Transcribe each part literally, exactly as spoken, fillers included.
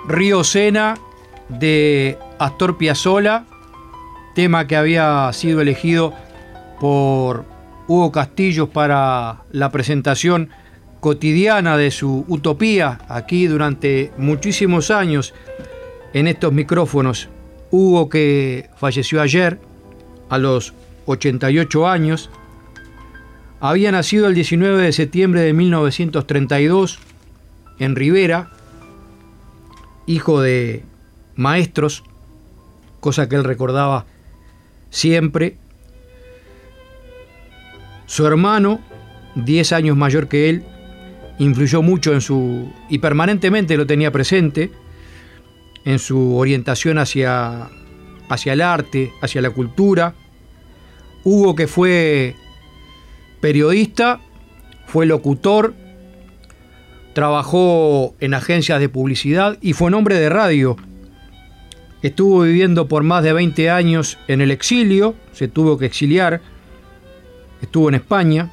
Río Sena de Astor Piazzolla, tema que había sido elegido por Hugo Castillos para la presentación cotidiana de su Utopía, aquí durante muchísimos años en estos micrófonos. Hugo, que falleció ayer a los ochenta y ocho años, había nacido el diecinueve de septiembre de mil novecientos treinta y dos en Rivera, hijo de maestros, cosa que él recordaba siempre. Su hermano, diez años mayor que él, influyó mucho en su, y permanentemente lo tenía presente, en su orientación hacia, hacia el arte, hacia la cultura. Hugo, que fue periodista, fue locutor, trabajó en agencias de publicidad y fue un hombre de radio. Estuvo viviendo por más de veinte años en el exilio, se tuvo que exiliar, estuvo en España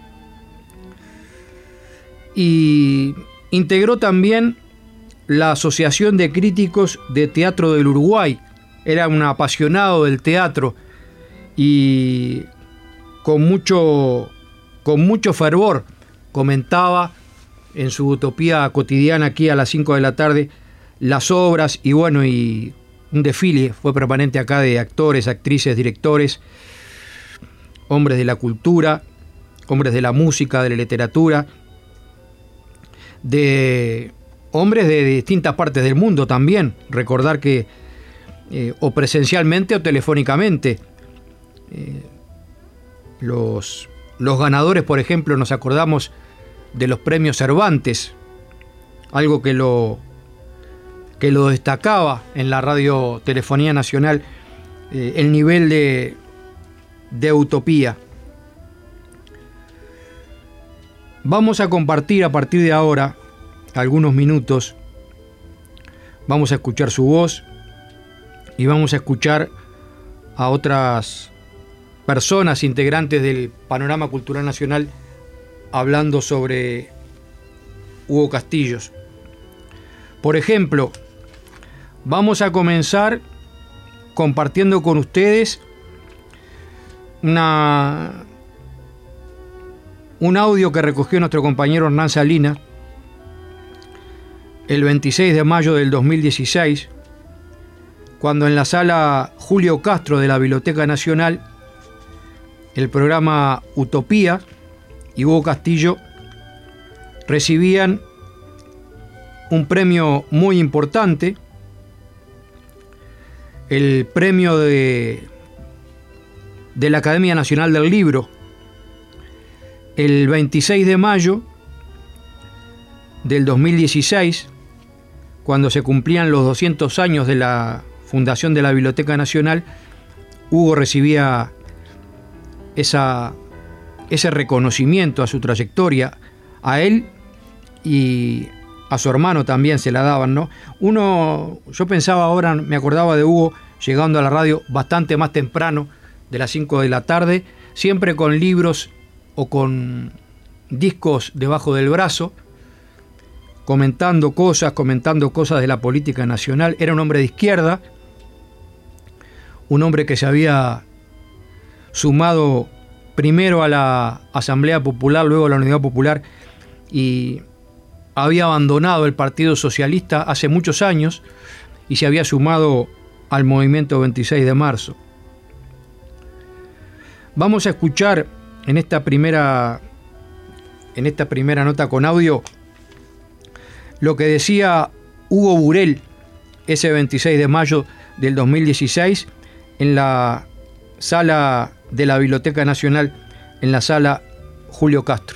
y integró también la Asociación de Críticos de Teatro del Uruguay. Era un apasionado del teatro y con mucho, con mucho fervor comentaba en su Utopía cotidiana aquí a las cinco de la tarde las obras, y bueno, y un desfile fue permanente acá de actores, actrices, directores, hombres de la cultura, hombres de la música, de la literatura, de hombres de distintas partes del mundo también. Recordar que eh, o presencialmente o telefónicamente eh, los, los ganadores, por ejemplo, nos acordamos de los premios Cervantes, algo que lo que lo destacaba en la Radiotelefonía Nacional, eh, el nivel de, de Utopía. Vamos a compartir a partir de ahora algunos minutos, vamos a escuchar su voz y vamos a escuchar a otras personas integrantes del panorama cultural nacional hablando sobre Hugo Castillos. Por ejemplo, vamos a comenzar compartiendo con ustedes una, un audio que recogió nuestro compañero Hernán Salinas el veintiséis de mayo del dos mil dieciséis, cuando en la sala Julio Castro de la Biblioteca Nacional, el programa Utopía y Hugo Castillo recibían un premio muy importante, el premio de, de la Academia Nacional del Libro, el veintiséis de mayo del dos mil dieciséis, cuando se cumplían los doscientos años de la fundación de la Biblioteca Nacional. Hugo recibía esa, ese reconocimiento a su trayectoria, a él y a su hermano también se la daban, ¿no? Uno, yo pensaba ahora, me acordaba de Hugo llegando a la radio bastante más temprano, de las cinco de la tarde, siempre con libros o con discos debajo del brazo, comentando cosas, comentando cosas de la política nacional. Era un hombre de izquierda, un hombre que se había sumado primero a la Asamblea Popular, luego a la Unidad Popular, y había abandonado el Partido Socialista hace muchos años y se había sumado al movimiento veintiséis de marzo. Vamos a escuchar en esta primera, en esta primera nota con audio lo que decía Hugo Burel ese veintiséis de mayo del dos mil dieciséis en la sala de la Biblioteca Nacional, en la sala Julio Castro.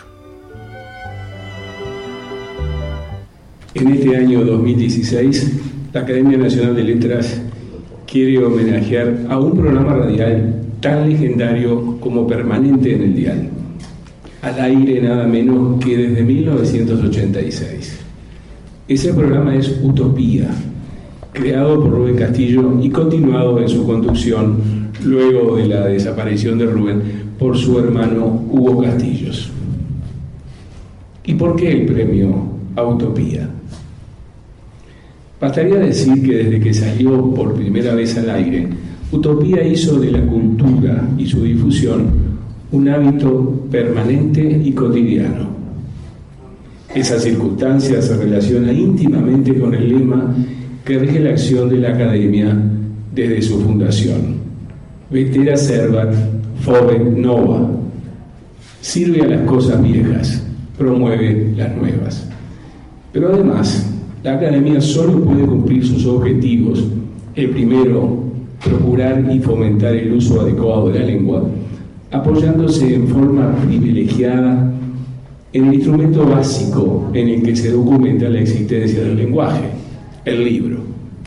En este año dos mil dieciséis, la Academia Nacional de Letras quiere homenajear a un programa radial tan legendario como permanente en el dial, al aire nada menos que desde mil novecientos ochenta y seis. Ese programa es Utopía, creado por Rubén Castillo y continuado en su conducción luego de la desaparición de Rubén por su hermano Hugo Castillos. ¿Y por qué el premio a Utopía? Bastaría decir que desde que salió por primera vez al aire, Utopía hizo de la cultura y su difusión un hábito permanente y cotidiano. Esa circunstancia se relaciona íntimamente con el lema que rige la acción de la Academia desde su fundación: Vetera servat, fovet nova. Sirve a las cosas viejas, promueve las nuevas. Pero además, la Academia solo puede cumplir sus objetivos. El primero, procurar y fomentar el uso adecuado de la lengua, apoyándose en forma privilegiada en el instrumento básico en el que se documenta la existencia del lenguaje, el libro.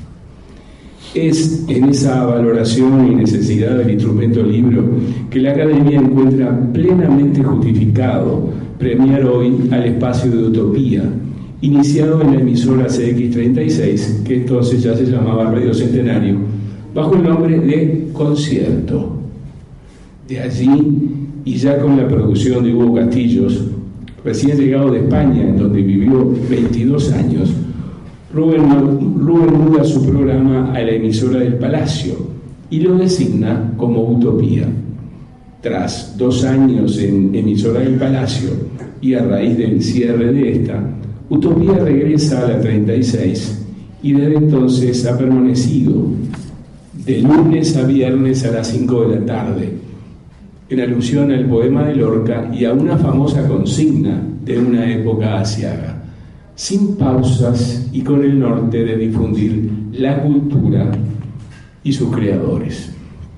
Es en esa valoración y necesidad del instrumento libro que la Academia encuentra plenamente justificado premiar hoy al espacio de Utopía, iniciado en la emisora C X treinta y seis, que entonces ya se llamaba Radio Centenario, bajo el nombre de Concierto. De allí, y ya con la producción de Hugo Castillos, recién llegado de España, en donde vivió veintidós años, Rubén, Rubén muda su programa a la emisora del Palacio y lo designa como Utopía. Tras dos años en emisora del Palacio y a raíz del cierre de esta, Utopía regresa a la treinta y seis y desde entonces ha permanecido de lunes a viernes a las cinco de la tarde, en alusión al poema de Lorca y a una famosa consigna de una época aciaga: sin pausas y con el norte de difundir la cultura y sus creadores.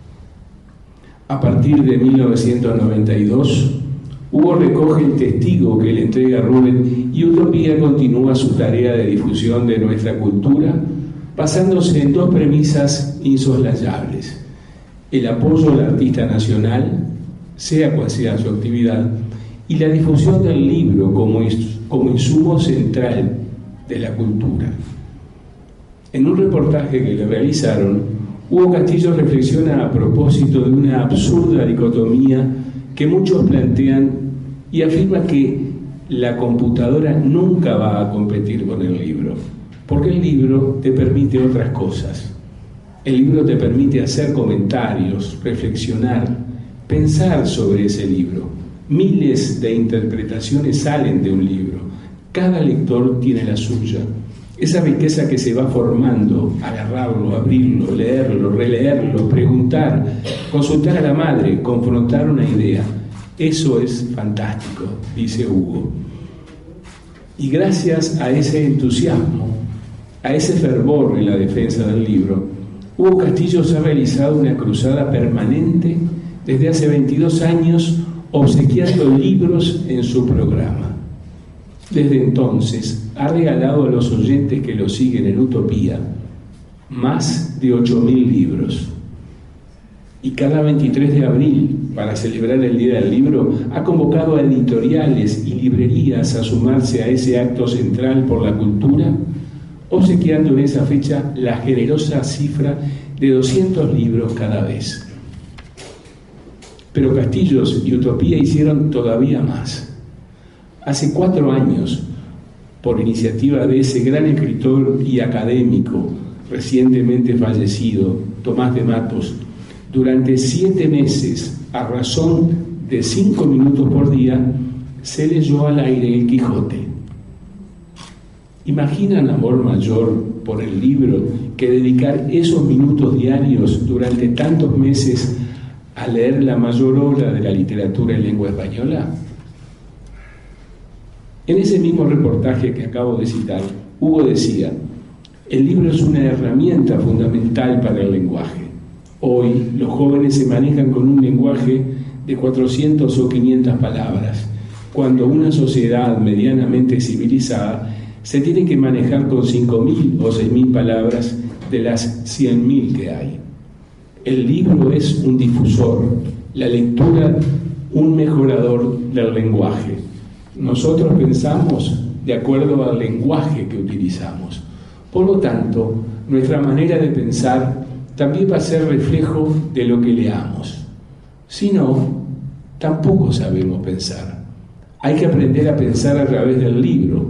A partir de mil novecientos noventa y dos, Hugo recoge el testigo que le entrega Rubén y Utopía continúa su tarea de difusión de nuestra cultura, basándose en dos premisas insoslayables: el apoyo al artista nacional, sea cual sea su actividad, y la difusión del libro como, como insumo central de la cultura. En un reportaje que le realizaron, Hugo Castillo reflexiona a propósito de una absurda dicotomía que muchos plantean y afirma que la computadora nunca va a competir con el libro, porque el libro te permite otras cosas. El libro te permite hacer comentarios, reflexionar, pensar sobre ese libro. Miles de interpretaciones salen de un libro. Cada lector tiene la suya. Esa riqueza que se va formando, agarrarlo, abrirlo, leerlo, releerlo, preguntar, consultar a la madre, confrontar una idea. Eso es fantástico, dice Hugo. Y gracias a ese entusiasmo, a ese fervor en la defensa del libro, Hugo Castillos ha realizado una cruzada permanente desde hace veintidós años, obsequiando libros en su programa. Desde entonces ha regalado a los oyentes que lo siguen en Utopía más de ocho mil libros. Y cada veintitrés de abril, para celebrar el Día del Libro, ha convocado a editoriales y librerías a sumarse a ese acto central por la cultura, obsequiando en esa fecha la generosa cifra de doscientos libros cada vez. Pero Castillos y Utopía hicieron todavía más. Hace cuatro años, por iniciativa de ese gran escritor y académico recientemente fallecido, Tomás de Matos, durante siete meses, a razón de cinco minutos por día, se leyó al aire El Quijote. ¿Imaginan amor mayor por el libro que dedicar esos minutos diarios durante tantos meses a leer la mayor obra de la literatura en lengua española? En ese mismo reportaje que acabo de citar, Hugo decía: el libro es una herramienta fundamental para el lenguaje. Hoy los jóvenes se manejan con un lenguaje de cuatrocientas o quinientas palabras, cuando una sociedad medianamente civilizada se tiene que manejar con cinco mil o seis mil palabras de las cien mil que hay. El libro es un difusor, la lectura un mejorador del lenguaje. Nosotros pensamos de acuerdo al lenguaje que utilizamos. Por lo tanto, nuestra manera de pensar también va a ser reflejo de lo que leamos. Si no, tampoco sabemos pensar. Hay que aprender a pensar a través del libro,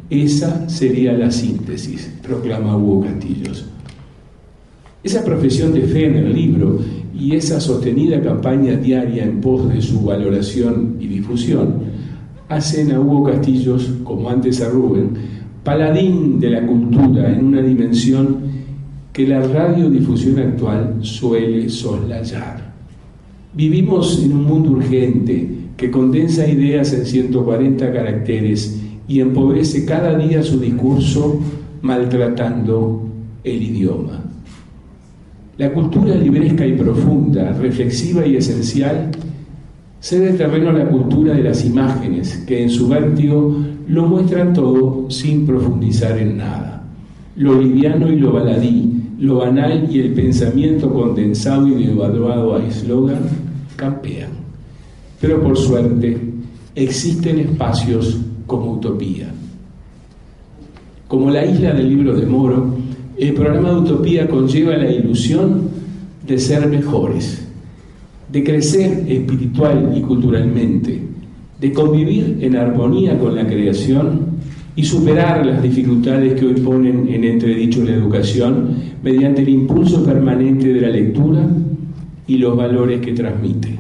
Esa sería la síntesis, proclama Hugo Castillos. Esa profesión de fe en el libro y esa sostenida campaña diaria en pos de su valoración y difusión hacen a Hugo Castillos, como antes a Rubén, paladín de la cultura en una dimensión que la radiodifusión actual suele soslayar. Vivimos en un mundo urgente que condensa ideas en ciento cuarenta caracteres y empobrece cada día su discurso maltratando el idioma. La cultura libresca y profunda, reflexiva y esencial, cede terreno a la cultura de las imágenes, que en su vértigo lo muestran todo sin profundizar en nada. Lo liviano y lo baladí, lo banal y el pensamiento condensado y devaluado a eslogan, campean. Pero por suerte, existen espacios como utopía. Como la isla del libro de Moro, el programa de Utopía conlleva la ilusión de ser mejores, de crecer espiritual y culturalmente, de convivir en armonía con la creación y superar las dificultades que hoy ponen en entredicho la educación mediante el impulso permanente de la lectura y los valores que transmite.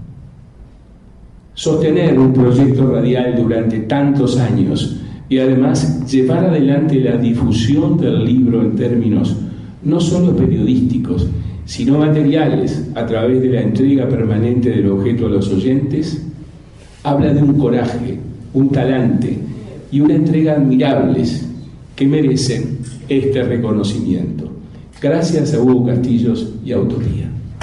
Sostener un proyecto radial durante tantos años y además llevar adelante la difusión del libro en términos no solo periodísticos, sino materiales a través de la entrega permanente del objeto a los oyentes, habla de un coraje, un talante y una entrega admirables que merecen este reconocimiento. Gracias a Hugo Castillos y a Utopía.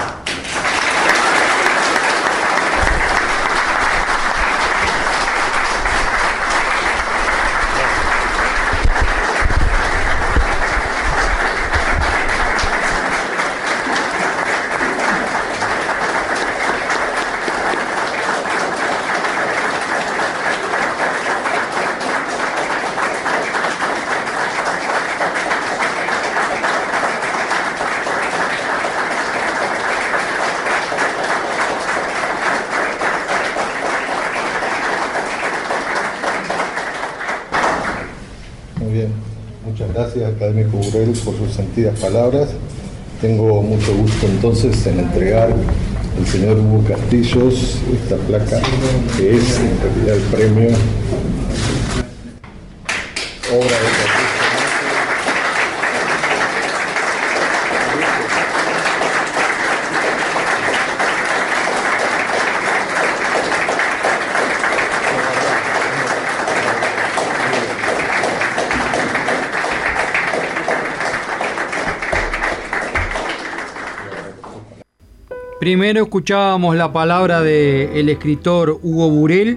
Académico Burel, por sus sentidas palabras. Tengo mucho gusto entonces en entregar al señor Hugo Castillos esta placa, que es en realidad el premio obra de Castillo. Primero escuchábamos la palabra del escritor Hugo Burel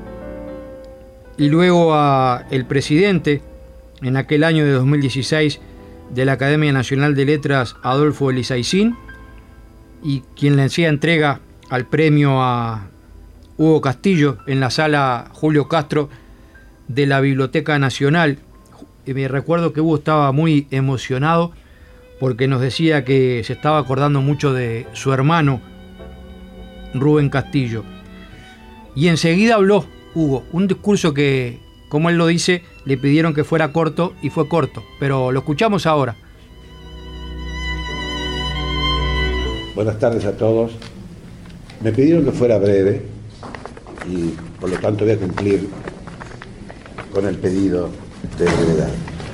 y luego a el presidente, en aquel año de dos mil dieciséis, de la Academia Nacional de Letras, Adolfo Elizaicín, y quien le hacía entrega al premio a Hugo Castillo en la sala Julio Castro de la Biblioteca Nacional. Y me recuerdo que Hugo estaba muy emocionado porque nos decía que se estaba acordando mucho de su hermano Rubén Castillo. Y enseguida habló Hugo, un discurso que, como él lo dice, le pidieron que fuera corto y fue corto, pero lo escuchamos ahora. Buenas tardes a todos. Me pidieron que fuera breve y por lo tanto voy a cumplir con el pedido de brevedad.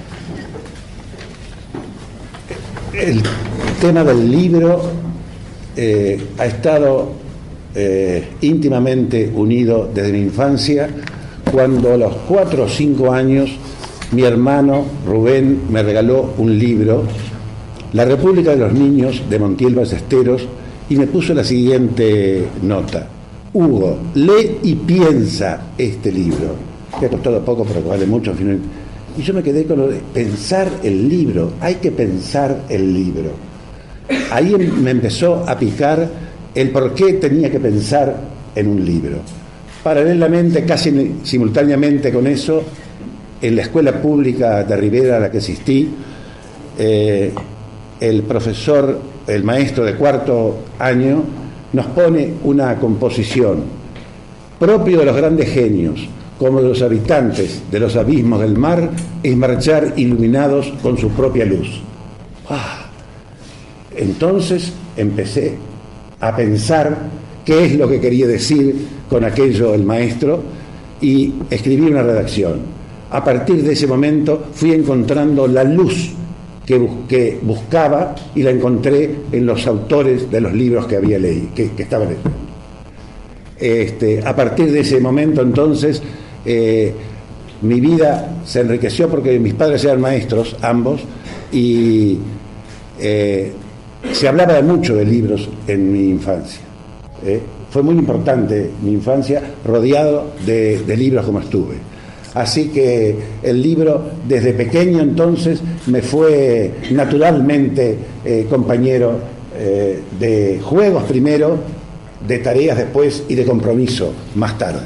El tema del libro eh, ha estado eh, íntimamente unido desde mi infancia, cuando a los cuatro o cinco años mi hermano Rubén me regaló un libro, La República de los Niños, de Montiel Ballesteros, y me puso la siguiente nota: Hugo, lee y piensa este libro. Me ha costado poco, pero vale mucho al final. Y yo me quedé con lo de pensar el libro, hay que pensar el libro. Ahí me empezó a picar el por qué tenía que pensar en un libro. Paralelamente, casi simultáneamente con eso, en la escuela pública de Rivera a la que asistí, eh, el profesor, el maestro de cuarto año, nos pone una composición propio de los grandes genios, como de los habitantes de los abismos del mar, es marchar iluminados con su propia luz. Ah, entonces empecé a pensar qué es lo que quería decir con aquello el maestro y escribí una redacción. A partir de ese momento fui encontrando la luz que, bus- que buscaba y la encontré en los autores de los libros que había leído, que, que estaba leyendo. Este, a partir de ese momento entonces eh, mi vida se enriqueció porque mis padres eran maestros, ambos, y eh, se hablaba de mucho de libros en mi infancia. ¿eh? Fue muy importante mi infancia rodeado de, de libros como estuve. Así que el libro desde pequeño entonces me fue naturalmente eh, compañero eh, de juegos primero, de tareas después y de compromiso más tarde.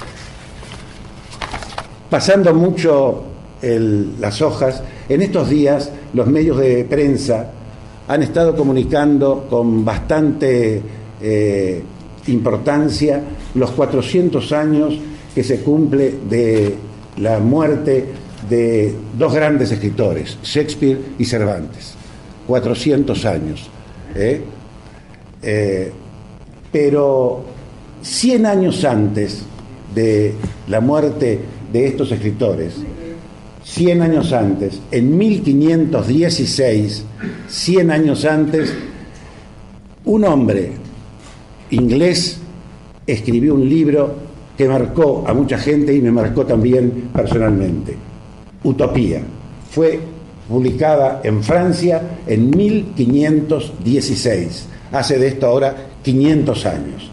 Pasando mucho el, las hojas, en estos días los medios de prensa han estado comunicando con bastante eh, importancia los cuatrocientos años que se cumple de la muerte de dos grandes escritores, Shakespeare y Cervantes. cuatrocientos años. ¿eh? Eh, pero cien años antes de la muerte de estos escritores, cien años antes, en mil quinientos dieciséis, cien años antes, un hombre inglés escribió un libro que marcó a mucha gente y me marcó también personalmente. Utopía. Fue publicada en Francia en mil quinientos dieciséis. Hace de esto ahora quinientos años.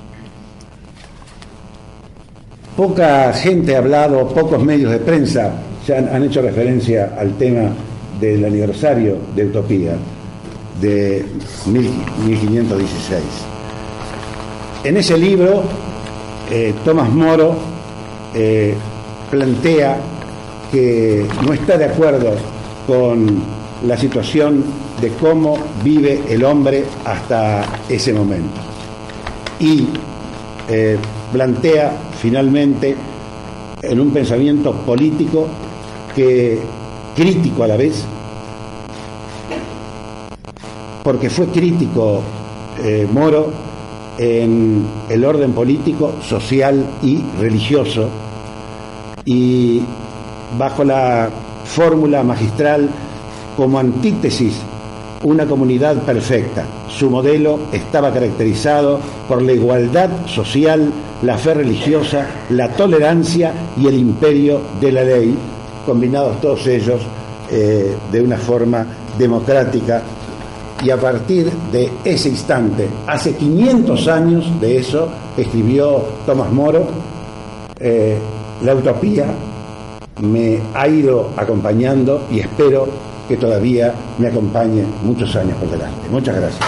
Poca gente ha hablado, pocos medios de prensa ya han, han hecho referencia al tema del aniversario de Utopía de mil quinientos dieciséis. En ese libro, eh, Tomás Moro eh, plantea que no está de acuerdo con la situación de cómo vive el hombre hasta ese momento. Y eh, plantea finalmente en un pensamiento político que crítico a la vez, porque fue crítico eh, Moro en el orden político, social y religioso, y bajo la fórmula magistral como antítesis una comunidad perfecta. Su modelo estaba caracterizado por la igualdad social, la fe religiosa, la tolerancia y el imperio de la ley, combinados todos ellos eh, de una forma democrática. Y a partir de ese instante, hace quinientos años de eso, escribió Tomás Moro, eh, la utopía me ha ido acompañando y espero que todavía me acompañe muchos años por delante. Muchas gracias.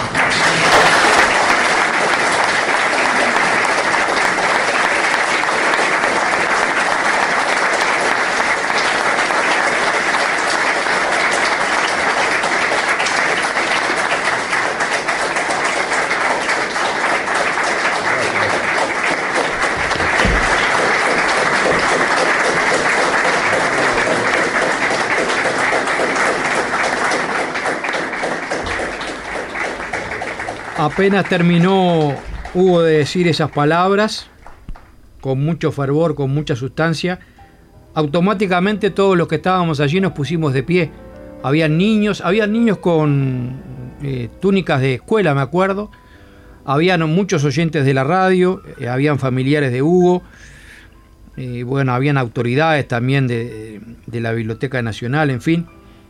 Apenas terminó Hugo de decir esas palabras, con mucho fervor, con mucha sustancia, automáticamente todos los que estábamos allí nos pusimos de pie. Habían niños, habían niños con eh, túnicas de escuela, me acuerdo. Habían muchos oyentes de la radio, eh, habían familiares de Hugo. Eh, bueno, habían autoridades también de, de la Biblioteca Nacional, en fin.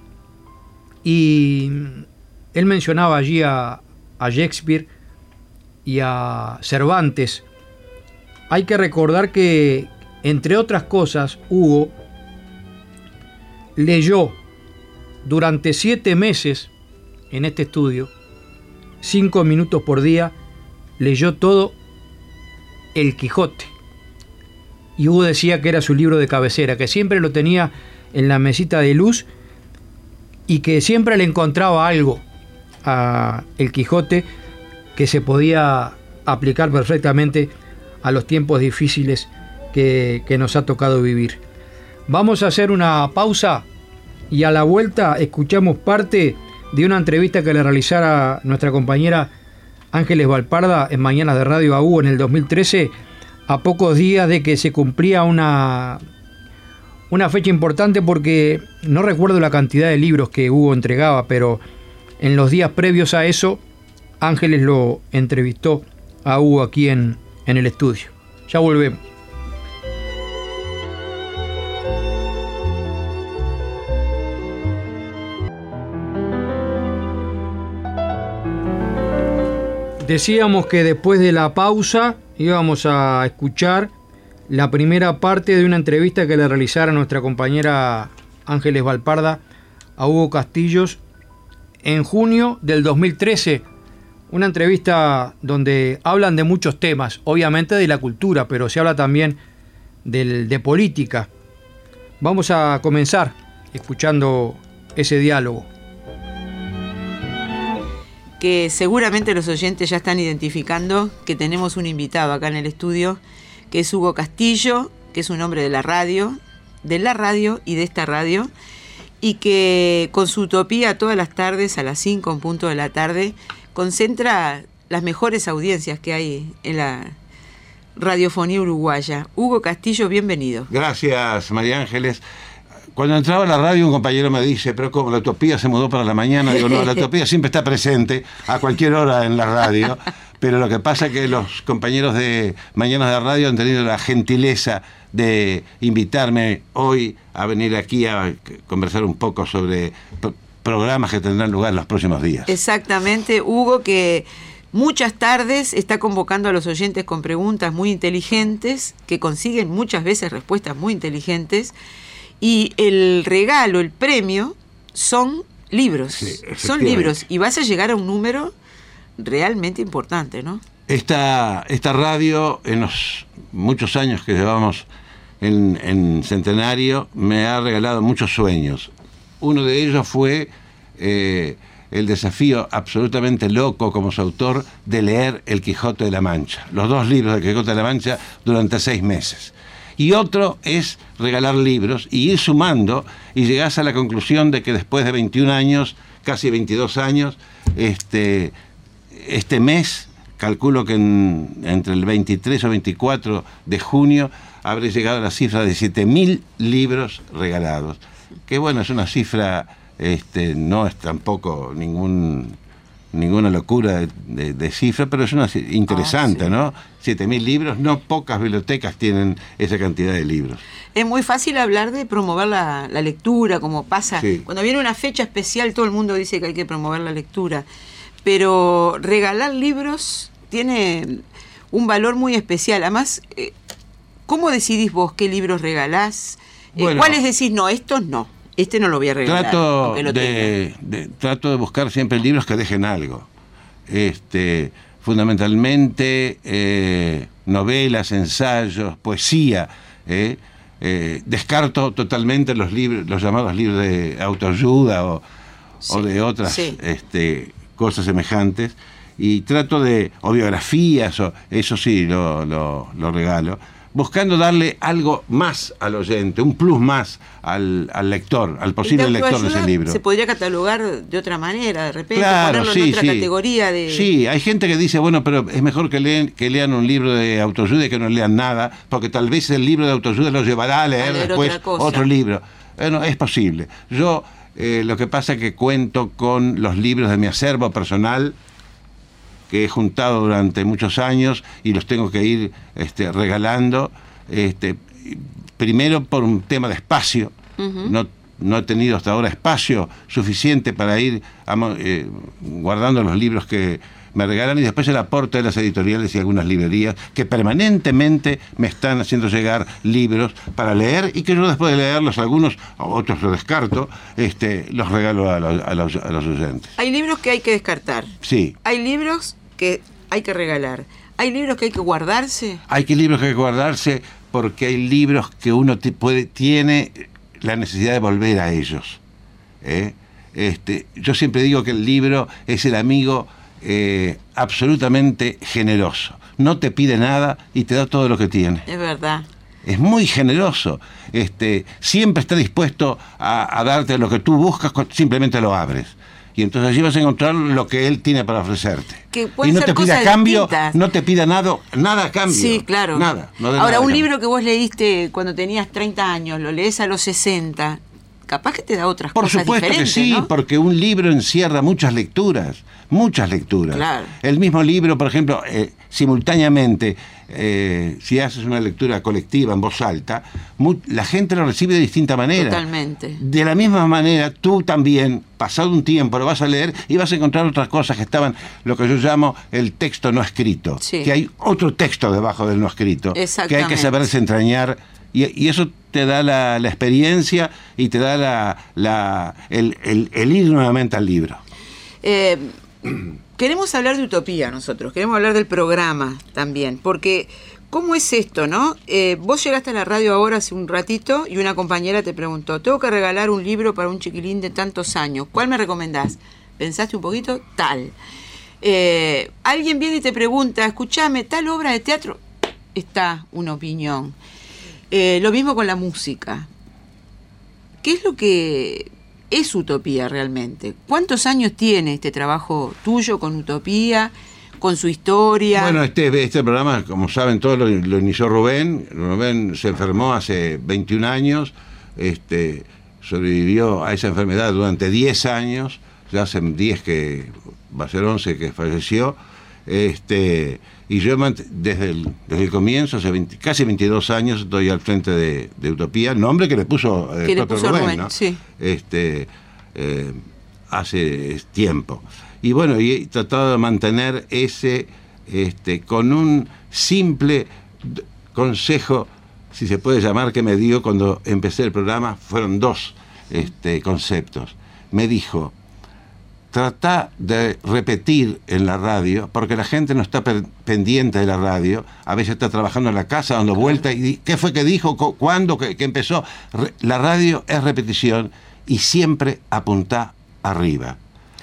Y él mencionaba allí a a Shakespeare y a Cervantes. Hay que recordar que, entre otras cosas, Hugo leyó durante siete meses en este estudio, cinco minutos por día, leyó todo El Quijote. Y Hugo decía que era su libro de cabecera, que siempre lo tenía en la mesita de luz y que siempre le encontraba algo a El Quijote que se podía aplicar perfectamente a los tiempos difíciles que, que nos ha tocado vivir. Vamos a hacer una pausa y a la vuelta escuchamos parte de una entrevista que le realizara nuestra compañera Ángeles Valparda en Mañanas de Radio a Hugo en el dos mil trece, a pocos días de que se cumplía una, una fecha importante, porque no recuerdo la cantidad de libros que Hugo entregaba, pero en los días previos a eso, Ángeles lo entrevistó a Hugo aquí en, en el estudio. Ya volvemos. Decíamos que después de la pausa íbamos a escuchar la primera parte de una entrevista que le realizara nuestra compañera Ángeles Valparda a Hugo Castillos en junio del dos mil trece. Una entrevista donde hablan de muchos temas, obviamente de la cultura, pero se habla también del, de política. Vamos a comenzar escuchando ese diálogo. Que seguramente los oyentes ya están identificando que tenemos un invitado acá en el estudio, que es Hugo Castillo, que es un hombre de la radio, de la radio y de esta radio, y que con su utopía todas las tardes, a las cinco en punto de la tarde, concentra las mejores audiencias que hay en la radiofonía uruguaya. Hugo Castillo, bienvenido. Gracias, María Ángeles. Cuando entraba a la radio, un compañero me dice, pero como la utopía se mudó para la mañana, digo, no, la utopía siempre está presente a cualquier hora en la radio, pero lo que pasa es que los compañeros de Mañanas de Radio han tenido la gentileza de invitarme hoy a venir aquí a conversar un poco sobre pro- programas que tendrán lugar en los próximos días. Exactamente, Hugo, que muchas tardes está convocando a los oyentes con preguntas muy inteligentes, que consiguen muchas veces respuestas muy inteligentes. Y el regalo, el premio, son libros. Sí, son libros. Y vas a llegar a un número realmente importante, ¿no? Esta, esta radio, en los muchos años que llevamos en, en Centenario, me ha regalado muchos sueños. Uno de ellos fue eh, el desafío absolutamente loco como su autor de leer El Quijote de la Mancha. Los dos libros del Quijote de la Mancha durante seis meses. Y otro es regalar libros y ir sumando, y llegás a la conclusión de que después de veintiún años, casi veintidós años, este, este mes, calculo que en, entre el veintitrés o veinticuatro de junio, habré llegado a la cifra de siete mil libros regalados. Que bueno, es una cifra, este, no es tampoco ningún... ninguna locura de, de, de cifra, pero es una interesante, ah, sí. ¿No? siete mil libros, no pocas bibliotecas tienen esa cantidad de libros. Es muy fácil hablar de promover la, la lectura, como pasa. Sí. Cuando viene una fecha especial, todo el mundo dice que hay que promover la lectura. Pero regalar libros tiene un valor muy especial. Además, ¿cómo decidís vos qué libros regalás? Bueno, ¿cuáles decís, no, estos no? Este no lo voy a regalar. Trato de, de, trato de buscar siempre libros que dejen algo. Este, fundamentalmente eh, novelas, ensayos, poesía. Eh, eh, descarto totalmente los libros, los llamados libros de autoayuda o, sí, o de otras sí. este, cosas semejantes. Y trato de, o biografías, o, eso sí lo, lo, lo regalo, buscando darle algo más al oyente, un plus más al, al lector, al posible lector de ese libro. Se podría catalogar de otra manera, de repente, claro, ponerlo sí, en otra sí. categoría de... Sí, hay gente que dice, bueno, pero es mejor que lean, que lean un libro de autoayuda y que no lean nada, porque tal vez el libro de autoayuda los llevará a leer, a leer después otro libro. Bueno, es posible. Yo eh, lo que pasa es que cuento con los libros de mi acervo personal, que he juntado durante muchos años y los tengo que ir este, regalando, este, primero por un tema de espacio. Uh-huh. no, no he tenido hasta ahora espacio suficiente para ir eh, guardando los libros que me regalan, y después el aporte de las editoriales y algunas librerías que permanentemente me están haciendo llegar libros para leer, y que yo después de leerlos, algunos, otros los descarto, este, los regalo a los, a los, a los oyentes. Hay libros que hay que descartar. Sí. Hay libros que hay que regalar. Hay libros que hay que guardarse. Hay que libros que hay que guardarse porque hay libros que uno te puede, tiene la necesidad de volver a ellos. ¿eh? Este, yo siempre digo que el libro es el amigo eh, absolutamente generoso. No te pide nada y te da todo lo que tiene. Es verdad. es muy generoso, este, siempre está dispuesto a, a darte lo que tú buscas, simplemente lo abres. Y entonces allí vas a encontrar lo que él tiene para ofrecerte. Que puede y no ser te pida cosas cambio, distintas. no te pida nada, nada a cambio. Sí, claro. Nada. No de Ahora, nada un cambio. libro que vos leíste cuando tenías treinta años, lo lees a los sesenta, capaz que te da otras Por cosas supuesto que diferentes, sí, ¿no? porque un libro encierra muchas lecturas, muchas lecturas. Claro. El mismo libro, por ejemplo, eh, simultáneamente, eh, si haces una lectura colectiva en voz alta, mu- la gente lo recibe de distinta manera. Totalmente. De la misma manera, tú también, pasado un tiempo, lo vas a leer y vas a encontrar otras cosas que estaban, lo que yo llamo el texto no escrito. Sí. Que hay otro texto debajo del no escrito, que hay que Exactamente. saber desentrañar. Y, y eso te da la, la experiencia y te da la, la, el, el, el ir nuevamente al libro. Eh, queremos hablar de utopía nosotros, queremos hablar del programa también, porque ¿cómo es esto, no? Eh, vos llegaste a la radio ahora hace un ratito y una compañera te preguntó, tengo que regalar un libro para un chiquilín de tantos años, ¿cuál me recomendás? ¿Pensaste un poquito? Tal. Eh, alguien viene y te pregunta, escuchame, tal obra de teatro, está una opinión. Eh, lo mismo con la música. ¿Qué es lo que es Utopía realmente? ¿Cuántos años tiene este trabajo tuyo con Utopía, con su historia? Bueno, este, este programa, como saben todos, lo, lo inició Rubén. Rubén se enfermó hace veintiún años, este, sobrevivió a esa enfermedad durante diez años, ya hace diez que, va a ser once que falleció, este, y yo desde el, desde el comienzo, hace veinte, casi veintidós años, estoy al frente de, de Utopía, nombre que le puso el que le propio puso Rubén, Rubén, ¿no? sí. Este, eh, hace tiempo. Y bueno, y he tratado de mantener ese, este, con un simple d- consejo, si se puede llamar, que me dio cuando empecé el programa, fueron dos este, conceptos. Me dijo, trata de repetir en la radio, porque la gente no está per- pendiente de la radio, a veces está trabajando en la casa, dando vuelta, y di- ¿qué fue que dijo? Co- ¿Cuándo? ¿Qué, qué empezó? Re- la radio es repetición y siempre apuntá arriba.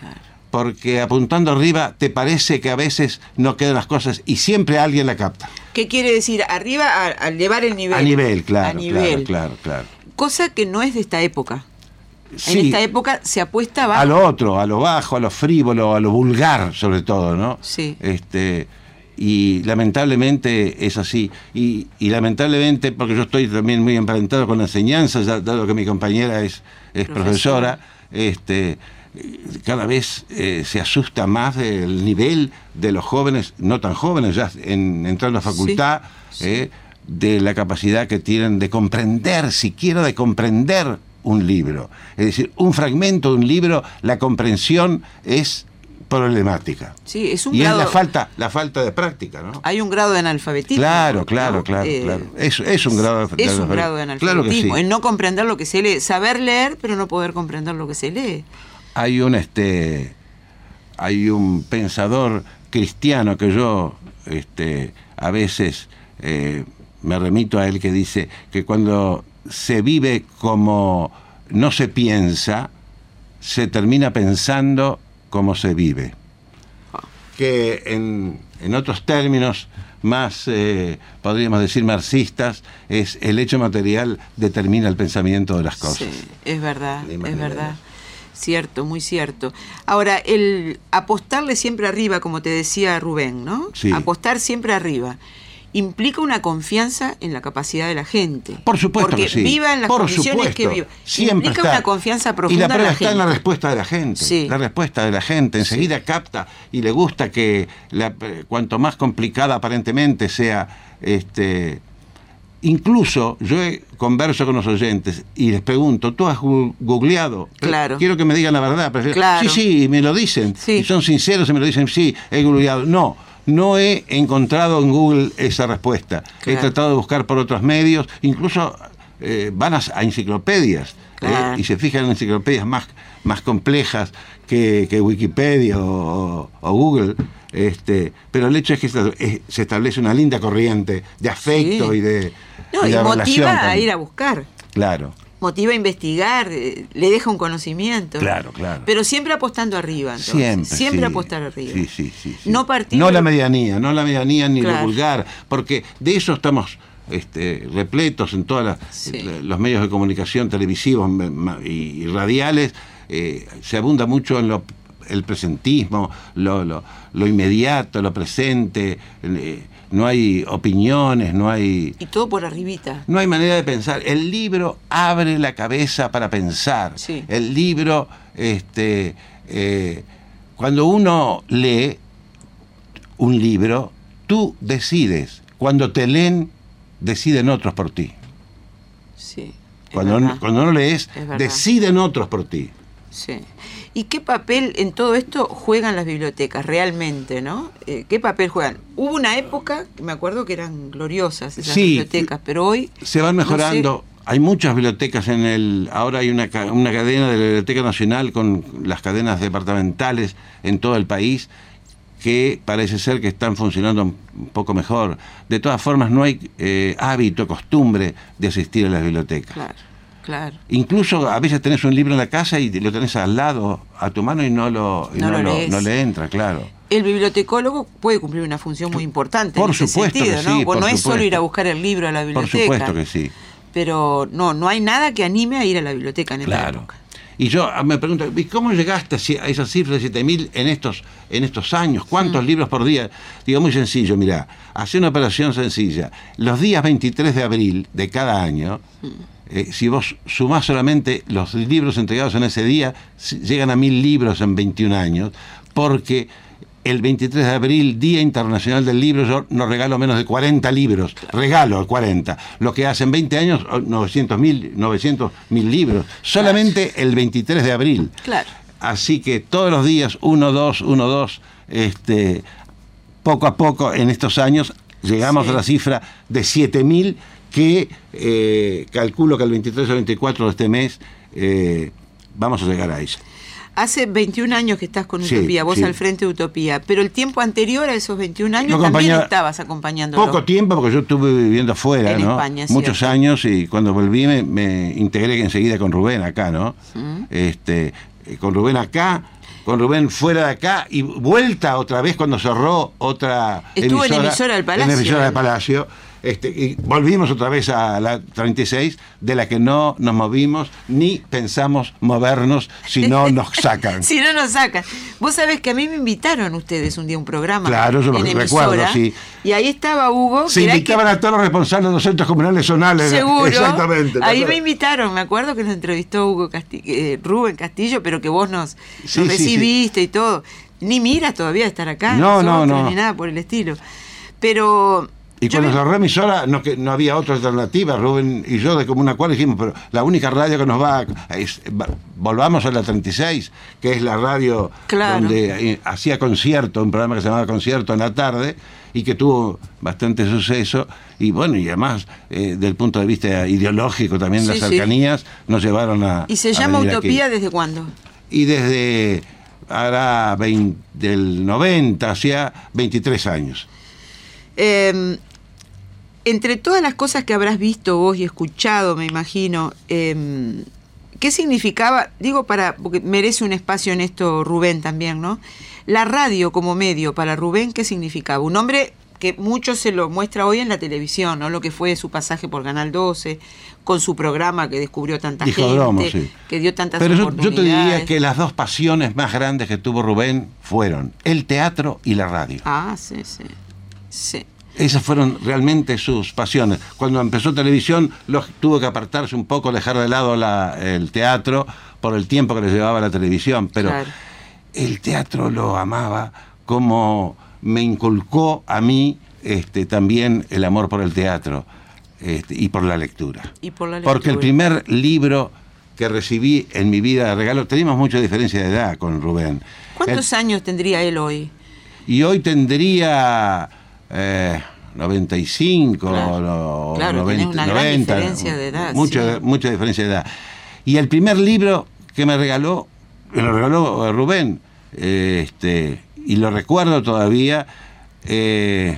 Porque apuntando arriba te parece que a veces no quedan las cosas y siempre alguien la capta. ¿Qué quiere decir? Arriba a, a elevar el nivel. A nivel, claro, A nivel. claro, claro, claro. Cosa que no es de esta época. Sí, En esta época se apuesta bajo. a lo otro, a lo bajo, a lo frívolo, a lo vulgar, sobre todo, ¿no? Sí. Este, y lamentablemente es así. Y, y lamentablemente, porque yo estoy también muy emparentado con la enseñanza, ya, dado que mi compañera es, es Profesora. profesora, este, cada vez eh, se asusta más el nivel de los jóvenes, no tan jóvenes, ya en, entrando a facultad, Sí, sí. eh, de la capacidad que tienen de comprender, siquiera de comprender un libro. Es decir, un fragmento de un libro, la comprensión es problemática. Sí, es un y grado. es la falta, la falta de práctica, ¿no? Hay un grado de analfabetismo. Claro, claro, ¿no? claro, Eh, claro. Es, es un grado de, Es de- un grado de analfabetismo. Claro que sí. En no comprender lo que se lee. Saber leer, pero no poder comprender lo que se lee. Hay un este hay un pensador cristiano que yo este a veces eh, me remito a él, que dice que cuando se vive como no se piensa, se termina pensando como se vive. Que en, en otros términos más, eh, podríamos decir, marxistas, es el hecho material determina el pensamiento de las cosas. Sí, es verdad, Ni es más ni verdad. menos. Cierto, muy cierto. Ahora, el apostarle siempre arriba, como te decía Rubén, ¿no? Sí. Apostar siempre arriba implica una confianza en la capacidad de la gente. Por supuesto Porque que sí. viva en las Por condiciones supuesto. que viva. Siempre implica está. una confianza Y profunda la prueba en la está gente. en la respuesta de la gente. Sí. La respuesta de la gente enseguida capta y le gusta que la, cuanto más complicada aparentemente sea, este, incluso yo he, converso con los oyentes y les pregunto, ¿tú has gu- googleado? Claro. Quiero que me digan la verdad. Pero, Claro. Sí, sí, y me lo dicen. Sí. Y son sinceros y me lo dicen, sí, he googleado. No. No he encontrado en Google esa respuesta. Claro. He tratado de buscar por otros medios, incluso eh, van a, a enciclopedias, Claro. eh, y se fijan en enciclopedias más, más complejas que, que Wikipedia o, o Google. Este, pero el hecho es que se, es- se establece una linda corriente de afecto Sí. y de, No, y y de relación motiva a también. ir a buscar. Claro, Motiva a investigar, eh, le deja un conocimiento. claro, claro. Pero siempre apostando arriba, entonces. Siempre, Siempre sí. apostar arriba. Sí, sí, sí, sí. No partir No de- la medianía, no la medianía ni Claro. lo vulgar, porque de eso estamos este, repletos en todos Sí. los medios de comunicación televisivos y, y radiales, eh, se abunda mucho en lo, el presentismo, lo, lo, lo inmediato, lo presente, eh, no hay opiniones, no hay... Y todo por arribita. No hay manera de pensar. El libro abre la cabeza para pensar. Sí. El libro, este, eh, cuando uno lee un libro, tú decides. Cuando te leen, deciden otros por ti. Sí. Cuando no, cuando no lees, deciden otros por ti. Sí. ¿Y qué papel en todo esto juegan las bibliotecas realmente, no? Eh, ¿Qué papel juegan? Hubo una época, me acuerdo que eran gloriosas esas sí, bibliotecas, pero hoy... Se van mejorando. No sé. Hay muchas bibliotecas en el... Ahora hay una, una cadena de la Biblioteca Nacional con las cadenas departamentales en todo el país que parece ser que están funcionando un poco mejor. De todas formas, no hay eh, hábito, costumbre de asistir a las bibliotecas. Claro, claro. Incluso a veces tenés un libro en la casa y lo tenés al lado, a tu mano, y no, lo, y no, no, lo lo, no le entra, claro. El bibliotecólogo puede cumplir una función muy importante por en ese supuesto sentido, que ¿no? sí, Bueno, por no es supuesto. solo ir a buscar el libro a la biblioteca. Por supuesto que sí. Pero no, no hay nada que anime a ir a la biblioteca en esta Claro. época. Y yo me pregunto, ¿y cómo llegaste a esa cifra de siete mil en estos, en estos años? ¿Cuántos mm. libros por día? Digo, muy sencillo, mirá, hace una operación sencilla. Los días veintitrés de abril de cada año, mm. eh, si vos sumás solamente los libros entregados en ese día, llegan a mil libros en veintiún años, porque el veintitrés de abril, Día Internacional del Libro, yo no regalo menos de cuarenta libros, regalo cuarenta, lo que hace en veinte años novecientos mil libros, solamente el veintitrés de abril. Claro. Así que todos los días, uno, dos, uno, dos, este, poco a poco en estos años llegamos sí. a la cifra de siete mil que eh, calculo que el veintitrés o veinticuatro de este mes eh, vamos a llegar a ella. Hace veintiún años que estás con Utopía, sí, vos sí. al frente de Utopía, pero el tiempo anterior a esos veintiún años no también estabas acompañándolo. Poco tiempo, porque yo estuve viviendo afuera, en ¿no? España, muchos cierto. años, y cuando volví me, me integré enseguida con Rubén acá, ¿no? ¿Mm? Este, con Rubén acá, con Rubén fuera de acá, y vuelta otra vez cuando cerró otra Estuvo emisora. en emisora del Palacio. En emisora del Palacio. Este, y volvimos otra vez a la treinta y seis, de la que no nos movimos ni pensamos movernos si no nos sacan. Si no nos sacan. Vos sabés que a mí me invitaron ustedes un día a un programa. Claro, yo lo en recuerdo, emisora, sí. Y ahí estaba Hugo. Se invitaban que... a todos los responsables de los centros comunales zonales. Seguro. Exactamente. Ahí me invitaron, me acuerdo que nos entrevistó Hugo Castillo, eh, Rubén Castillo, pero que vos nos, sí, nos recibiste sí, sí. y todo. Ni miras todavía estar acá. No, nosotros, no, no. Ni nada por el estilo. Pero... Y yo cuando me... cerró emisora, no, que no había otra alternativa. Rubén y yo de Comuna Cual dijimos, pero la única radio que nos va, a, es, va volvamos a la treinta y seis, que es la radio claro. donde eh, hacía concierto, un programa que se llamaba Concierto en la tarde, y que tuvo bastante suceso, y bueno, y además, eh, del punto de vista ideológico también, sí, las cercanías sí. nos llevaron a... ¿Y se llama Utopía aquí. Desde cuándo? Y desde, hará veinte, del noventa, hacía veintitrés años. Eh, Entre todas las cosas que habrás visto vos y escuchado, me imagino, eh, ¿qué significaba? Digo, para porque merece un espacio en esto Rubén también, ¿no? La radio como medio para Rubén, ¿qué significaba? Un hombre que mucho se lo muestra hoy en la televisión, ¿no? Lo que fue su pasaje por Canal doce, con su programa que descubrió tanta Discodromo, gente, sí. que dio tantas Pero oportunidades. Pero yo, yo te diría que las dos pasiones más grandes que tuvo Rubén fueron el teatro y la radio. Ah, sí, sí. Sí. Esas fueron realmente sus pasiones. Cuando empezó televisión, los, tuvo que apartarse un poco, dejar de lado la, el teatro por el tiempo que le llevaba la televisión, pero claro. el teatro lo amaba, como me inculcó a mí este, también el amor por el teatro este, y por la lectura. Y por la lectura. Porque el primer libro que recibí en mi vida de regalo, teníamos mucha diferencia de edad con Rubén. ¿Cuántos el, años tendría él hoy? Y hoy tendría... Eh, noventa y cinco, claro, o claro, noventa, una noventa, gran diferencia de edad. Mucha, sí. mucha diferencia de edad. Y el primer libro que me regaló, me lo regaló Rubén, eh, este, y lo recuerdo todavía, eh,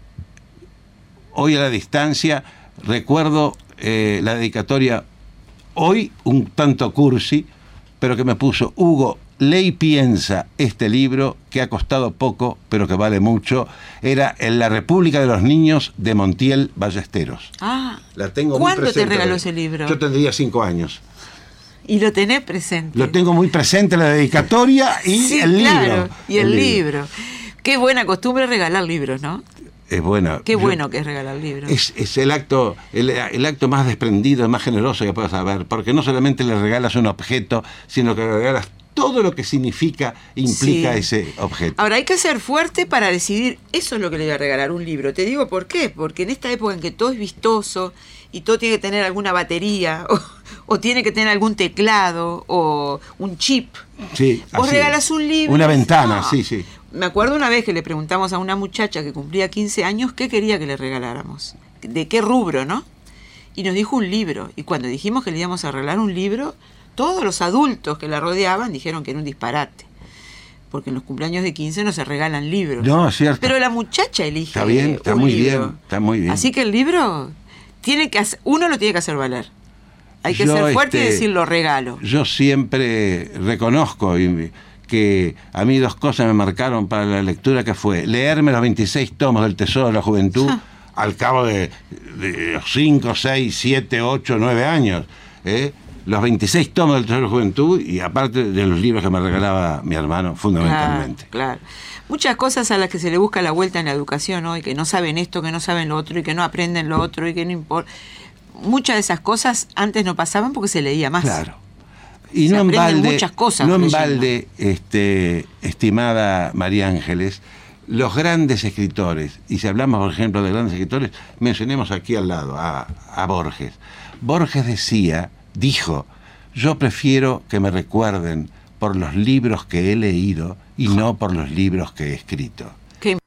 hoy a la distancia, recuerdo eh, la dedicatoria, hoy un tanto cursi, pero que me puso: Hugo, lee y piensa este libro que ha costado poco, pero que vale mucho. Era en La República de los Niños de Montiel Ballesteros. Ah, La tengo ¿cuándo muy presente, te regaló ese libro? Yo tendría cinco años. Y lo tenés presente. Lo tengo muy presente, la dedicatoria y sí, el claro, libro. Y el, el libro. libro. Qué buena costumbre regalar libros, ¿no? Es bueno. Qué yo, bueno que es regalar libros. Es, es el acto el, el acto más desprendido, más generoso que puedas haber, porque no solamente le regalas un objeto, sino que le regalas todo lo que significa, implica sí. ese objeto. Ahora, hay que ser fuerte para decidir, eso es lo que le voy a regalar, un libro. Te digo por qué, porque en esta época en que todo es vistoso y todo tiene que tener alguna batería, o, o tiene que tener algún teclado, o un chip, sí, vos regalas un libro. Una ventana, no. sí, sí. Me acuerdo una vez que le preguntamos a una muchacha que cumplía quince años qué quería que le regaláramos, de qué rubro, ¿no? Y nos dijo un libro. Y cuando dijimos que le íbamos a regalar un libro, todos los adultos que la rodeaban dijeron que era un disparate. Porque en los cumpleaños de quince no se regalan libros. No, es cierto. Pero la muchacha elige. Está bien, está un muy libro. bien, está muy bien. Así que el libro tiene que hacer, uno lo tiene que hacer valer. Hay que yo, ser fuerte este, y decir lo regalo. Yo siempre reconozco y, que a mí dos cosas me marcaron para la lectura, que fue leerme los veintiséis tomos del Tesoro de la Juventud ah. al cabo de, de cinco, seis, siete, ocho, nueve años. ¿eh? Los veintiséis tomos del Tesoro de la Juventud y aparte de los libros que me regalaba mi hermano, fundamentalmente. Claro, claro. Muchas cosas a las que se le busca la vuelta en la educación hoy, que no saben esto, que no saben lo otro y que no aprenden lo otro y que no importa. Muchas de esas cosas antes no pasaban porque se leía más. Claro. Y no en balde, muchas cosas no en balde este, estimada María Ángeles, los grandes escritores, y si hablamos, por ejemplo, de grandes escritores, mencionemos aquí al lado a, a Borges. Borges decía, dijo, yo prefiero que me recuerden por los libros que he leído y no por los libros que he escrito. ¿Qué?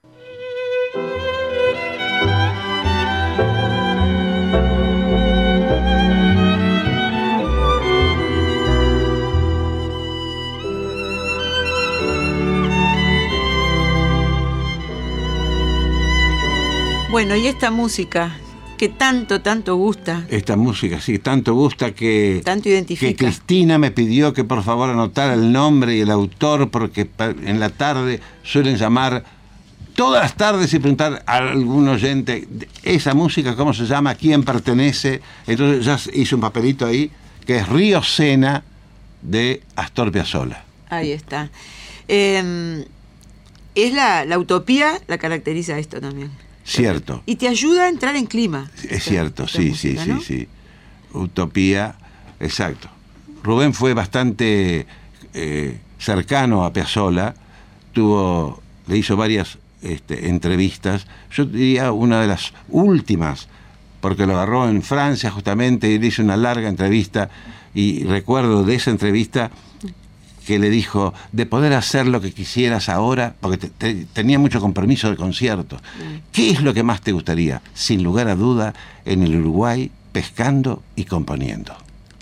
Bueno, y esta música que tanto, tanto gusta. Esta música, sí, tanto gusta que... Tanto identifica. Que Cristina me pidió que por favor anotara el nombre y el autor, porque en la tarde suelen llamar todas las tardes y preguntar a algún oyente, esa música, ¿cómo se llama? ¿A quién pertenece? Entonces ya hice un papelito ahí, que es Río Sena, de Astor Piazzolla. Ahí está. Eh, es la, la utopía, la caracteriza esto también. Cierto. Y te ayuda a entrar en clima. Es esta, cierto, esta sí, música, sí, ¿no? sí, sí. Utopía, exacto. Rubén fue bastante eh, cercano a Piazzolla, tuvo, le hizo varias este, entrevistas. Yo diría una de las últimas, porque lo agarró en Francia justamente y le hizo una larga entrevista. Y recuerdo de esa entrevista que le dijo de poder hacer lo que quisieras ahora, porque te, te, tenía mucho compromiso de concierto. Mm. ¿Qué es lo que más te gustaría? Sin lugar a duda, en el Uruguay, pescando y componiendo.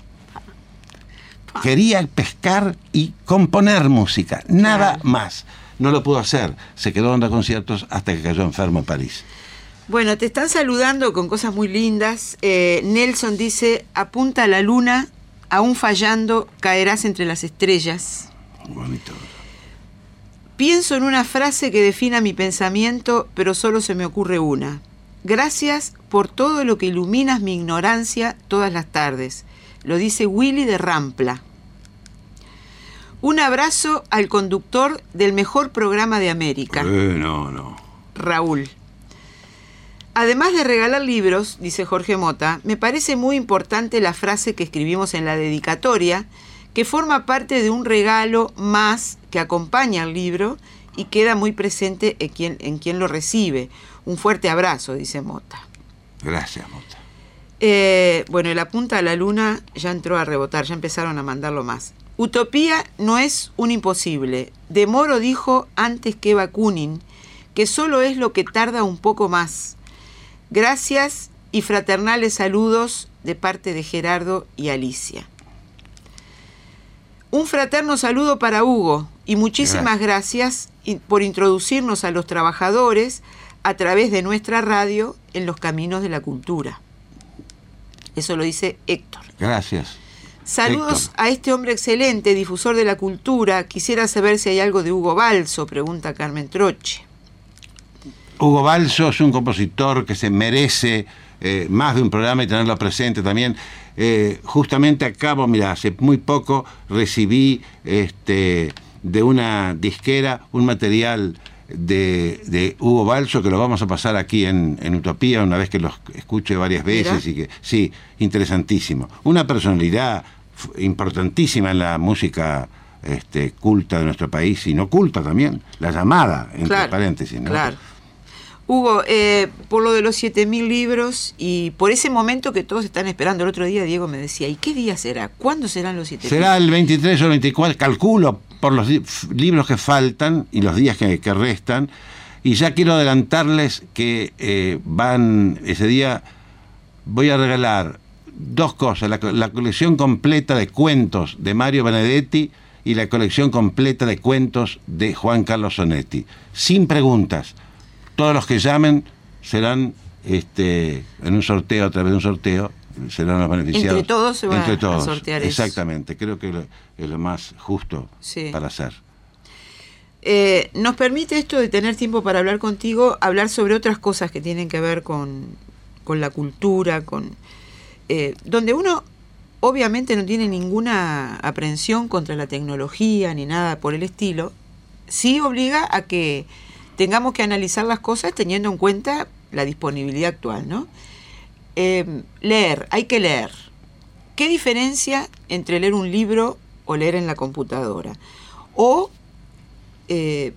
Ah. Quería pescar y componer música, nada claro. más. No lo pudo hacer, se quedó dando conciertos hasta que cayó enfermo en París. Bueno, te están saludando con cosas muy lindas. Eh, Nelson dice, apunta a la luna, aún fallando, caerás entre las estrellas. Bonito. Pienso en una frase que defina mi pensamiento, pero solo se me ocurre una. Gracias por todo lo que iluminas mi ignorancia todas las tardes. Lo dice Willy de Rampla. Un abrazo al conductor del mejor programa de América. Eh, no, no. Raúl. Además de regalar libros, dice Jorge Mota, me parece muy importante la frase que escribimos en la dedicatoria, que forma parte de un regalo más que acompaña al libro y queda muy presente en quien, en quien lo recibe. Un fuerte abrazo, dice Mota. Gracias, Mota. Eh, bueno, el apunta a la luna ya entró a rebotar, ya empezaron a mandarlo más. Utopía no es un imposible. De Moro dijo antes que Bakunin que solo es lo que tarda un poco más. Gracias y fraternales saludos de parte de Gerardo y Alicia. Un fraterno saludo para Hugo y muchísimas gracias por introducirnos a los trabajadores a través de nuestra radio en los caminos de la cultura. Eso lo dice Héctor. Gracias. Saludos Héctor. a este hombre excelente, difusor de la cultura. Quisiera saber si hay algo de Hugo Balso, pregunta Carmen Troche. Hugo Balso es un compositor que se merece eh, más de un programa y tenerlo presente también. Eh, justamente acabo, mira, hace muy poco recibí este, de una disquera un material de, de Hugo Balso que lo vamos a pasar aquí en, en Utopía una vez que lo escuche varias veces. Mira. Y que sí, interesantísimo. Una personalidad importantísima en la música este, culta de nuestro país, y no culta también, la llamada, entre Claro, paréntesis, ¿no? Claro. Hugo, eh, por lo de los siete mil libros y por ese momento que todos están esperando, el otro día Diego me decía, ¿y qué día será? ¿Cuándo serán los siete mil? Será el veintitrés o el veinticuatro, calculo por los li- libros que faltan y los días que, que restan, y ya quiero adelantarles que eh, van, ese día voy a regalar dos cosas, la, la colección completa de cuentos de Mario Benedetti y la colección completa de cuentos de Juan Carlos Sonetti, sin preguntas. Todos los que llamen serán este, en un sorteo, a través de un sorteo, serán los beneficiados. Entre todos se va Entre a todos, sortear eso. exactamente, creo que lo- es lo más justo Sí. para hacer. Eh, nos permite esto de tener tiempo para hablar contigo, hablar sobre otras cosas que tienen que ver con, con la cultura, con eh, donde uno obviamente no tiene ninguna aprehensión contra la tecnología ni nada por el estilo, sí obliga a que tengamos que analizar las cosas teniendo en cuenta la disponibilidad actual, ¿no? Eh, leer, hay que leer. ¿Qué diferencia entre leer un libro o leer en la computadora? O eh,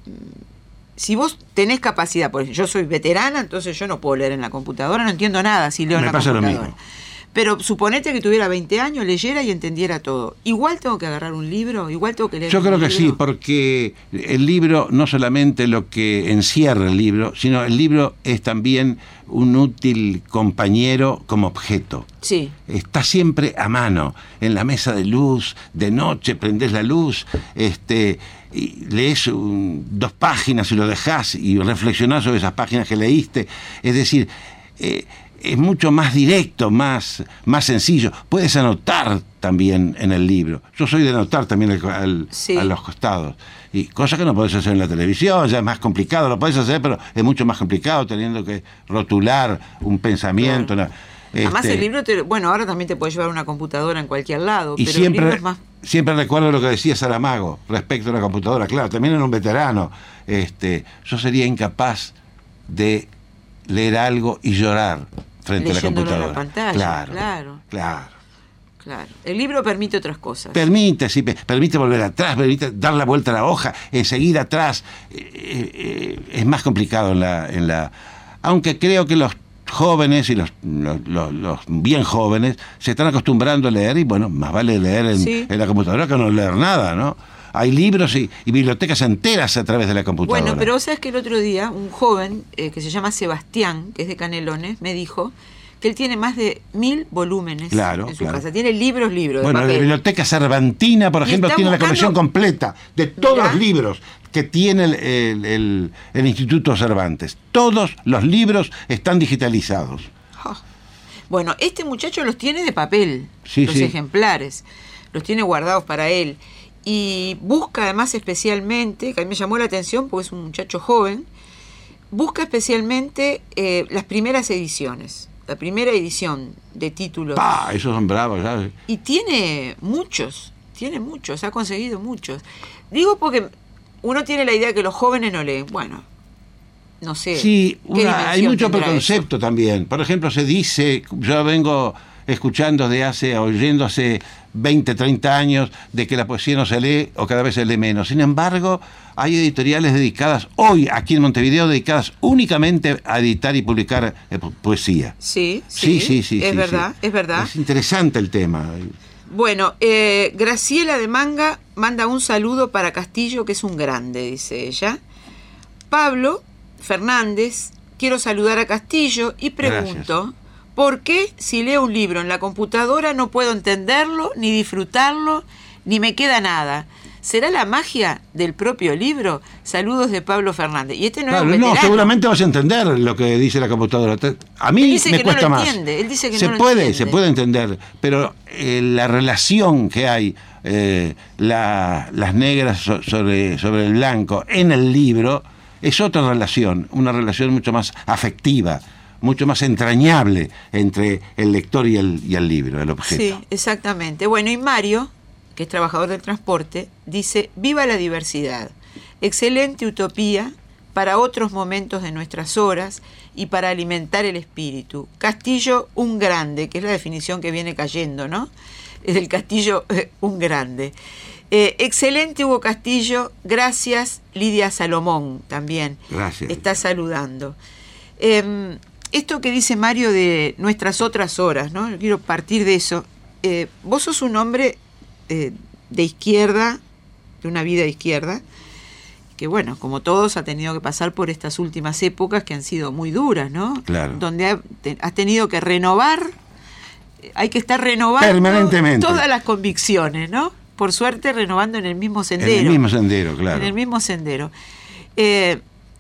si vos tenés capacidad, por ejemplo, yo soy veterana, entonces yo no puedo leer en la computadora, no entiendo nada si leo Me en la pasa lo computadora. mismo. Pero suponete que tuviera veinte años, leyera y entendiera todo. Igual tengo que agarrar un libro, igual tengo que leer Yo un creo que libro. sí, porque el libro no solamente lo que encierra el libro, sino el libro es también un útil compañero como objeto. Sí. Está siempre a mano, en la mesa de luz, de noche prendés la luz, este, y lees un- dos páginas y lo dejás y reflexionás sobre esas páginas que leíste. Es decir, eh, es mucho más directo, más, más sencillo. Puedes anotar también en el libro. Yo soy de anotar también al- al- Sí. a los costados. Y cosa que no podés hacer en la televisión, ya es más complicado, lo podés hacer, pero es mucho más complicado teniendo que rotular un pensamiento. Claro. una- Además este, el libro, te, bueno, ahora también te puedes llevar una computadora en cualquier lado, y pero el libro siempre, es más... siempre recuerdo lo que decía Saramago respecto a la computadora. Claro, también era un veterano. Este, yo sería incapaz de leer algo y llorar frente a la Leyéndolo en la computadora. pantalla, claro, claro. claro. Claro. El libro permite otras cosas. Permite, sí, pe- permite volver atrás, permite dar la vuelta a la hoja, enseguida atrás. Eh, eh, es más complicado en la, en la. Aunque creo que los jóvenes y los, los, los- los bien jóvenes se están acostumbrando a leer, y bueno, más vale leer en, Sí. en la computadora que no leer nada, ¿no? Hay libros y, y bibliotecas enteras a través de la computadora. Bueno, pero vos sabés que el otro día un joven eh, que se llama Sebastián, que es de Canelones, me dijo que él tiene más de mil volúmenes Claro, en su claro. casa. Tiene libros, libros. Bueno, de la papel. biblioteca Cervantina, por Y ejemplo, está tiene la buscando- colección completa de todos Mirá. los libros que tiene el, el- el- el Instituto Cervantes. Todos los libros están digitalizados. Oh. Bueno, este muchacho los tiene de papel, Sí, los sí. ejemplares, los tiene guardados para él. Y busca además especialmente, que a mí me llamó la atención porque es un muchacho joven, busca especialmente eh, las primeras ediciones, la primera edición de títulos. ¡Pah! Esos son bravos, ¿sabes? Y tiene muchos, tiene muchos, ha conseguido muchos. Digo porque uno tiene la idea que los jóvenes no leen. Bueno, no sé. Sí, ¿qué una- hay dimensión mucho tendrá preconcepto también. Por ejemplo, se dice, yo vengo escuchando de hace, oyendo hace veinte, treinta años, de que la poesía no se lee o cada vez se lee menos. Sin embargo, hay editoriales dedicadas, hoy aquí en Montevideo, dedicadas únicamente a editar y publicar eh, po- poesía. eso? Sí, sí, Sí, sí, sí. es sí, verdad, sí. es verdad. Es interesante el tema. Bueno, eh, Graciela de Manga manda un saludo para Castillo, que es un grande, dice ella. Pablo Fernández, quiero saludar a Castillo y pregunto, ¿por qué si leo un libro en la computadora no puedo entenderlo, ni disfrutarlo, ni me queda nada? ¿Será la magia del propio libro? Saludos de Pablo Fernández. Y este no Claro, es un no, veterano. seguramente vas a entender lo que dice la computadora. A mí Él dice me que cuesta no lo más. entiende, él dice que se no lo puede, entiende. se puede entender, pero eh, la relación que hay, eh, la- las negras so- sobre, sobre el blanco en el libro, es otra relación, una relación mucho más afectiva, mucho más entrañable entre el lector y el, y el libro, el objeto. Sí, exactamente. Bueno, y Mario, que es trabajador del transporte, dice: viva la diversidad, excelente utopía para otros momentos de nuestras horas y para alimentar el espíritu. Castillo, un grande, que es la definición que viene cayendo, ¿no? Es del Castillo, eh, un grande. Eh, excelente, Hugo Castillo, gracias. Lidia Salomón también Gracias. está saludando. Eh, esto que dice Mario de nuestras otras horas, ¿no? Yo quiero partir de eso. Eh, vos sos un hombre eh, de izquierda, de una vida de izquierda, que bueno, como todos, ha tenido que pasar por estas últimas épocas que han sido muy duras, ¿no? Claro. Donde ha- te- has tenido que renovar, eh, hay que estar renovando Permanentemente. todas las convicciones, ¿no? Por suerte, renovando en el mismo sendero. En el mismo sendero, claro. En el mismo sendero. Eh,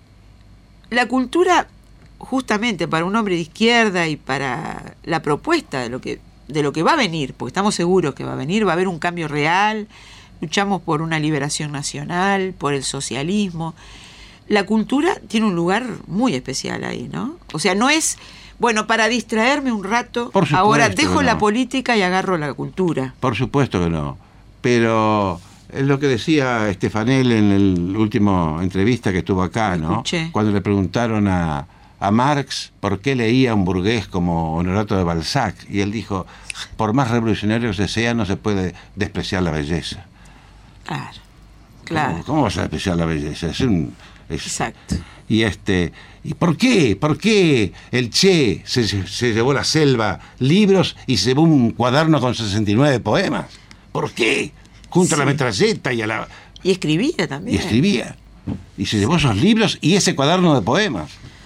la cultura, justamente para un hombre de izquierda y para la propuesta de lo que de lo que va a venir, porque estamos seguros que va a venir, va a haber un cambio real, luchamos por una liberación nacional, por el socialismo. La cultura tiene un lugar muy especial ahí, ¿no? O sea, no es, bueno, para distraerme un rato, Por supuesto ahora que dejo no. la política y agarro la cultura. Por supuesto que no. Pero es lo que decía Estefanel en la última entrevista que estuvo acá, Lo ¿no? escuché. Cuando le preguntaron a, a Marx por qué leía un burgués como Honorato de Balzac. Y él dijo: por más revolucionario que sea, no se puede despreciar la belleza. Claro, claro. ¿Cómo, cómo vas a despreciar la belleza? Es un... es- Exacto. Y este, ¿y por qué? ¿Por qué el Che se, se llevó la selva libros y se llevó un cuaderno con sesenta y nueve poemas? ¿Por qué? Junto a la Sí. metralleta y a la Y escribía también. y escribía. Y se llevó esos libros y ese cuaderno de poemas.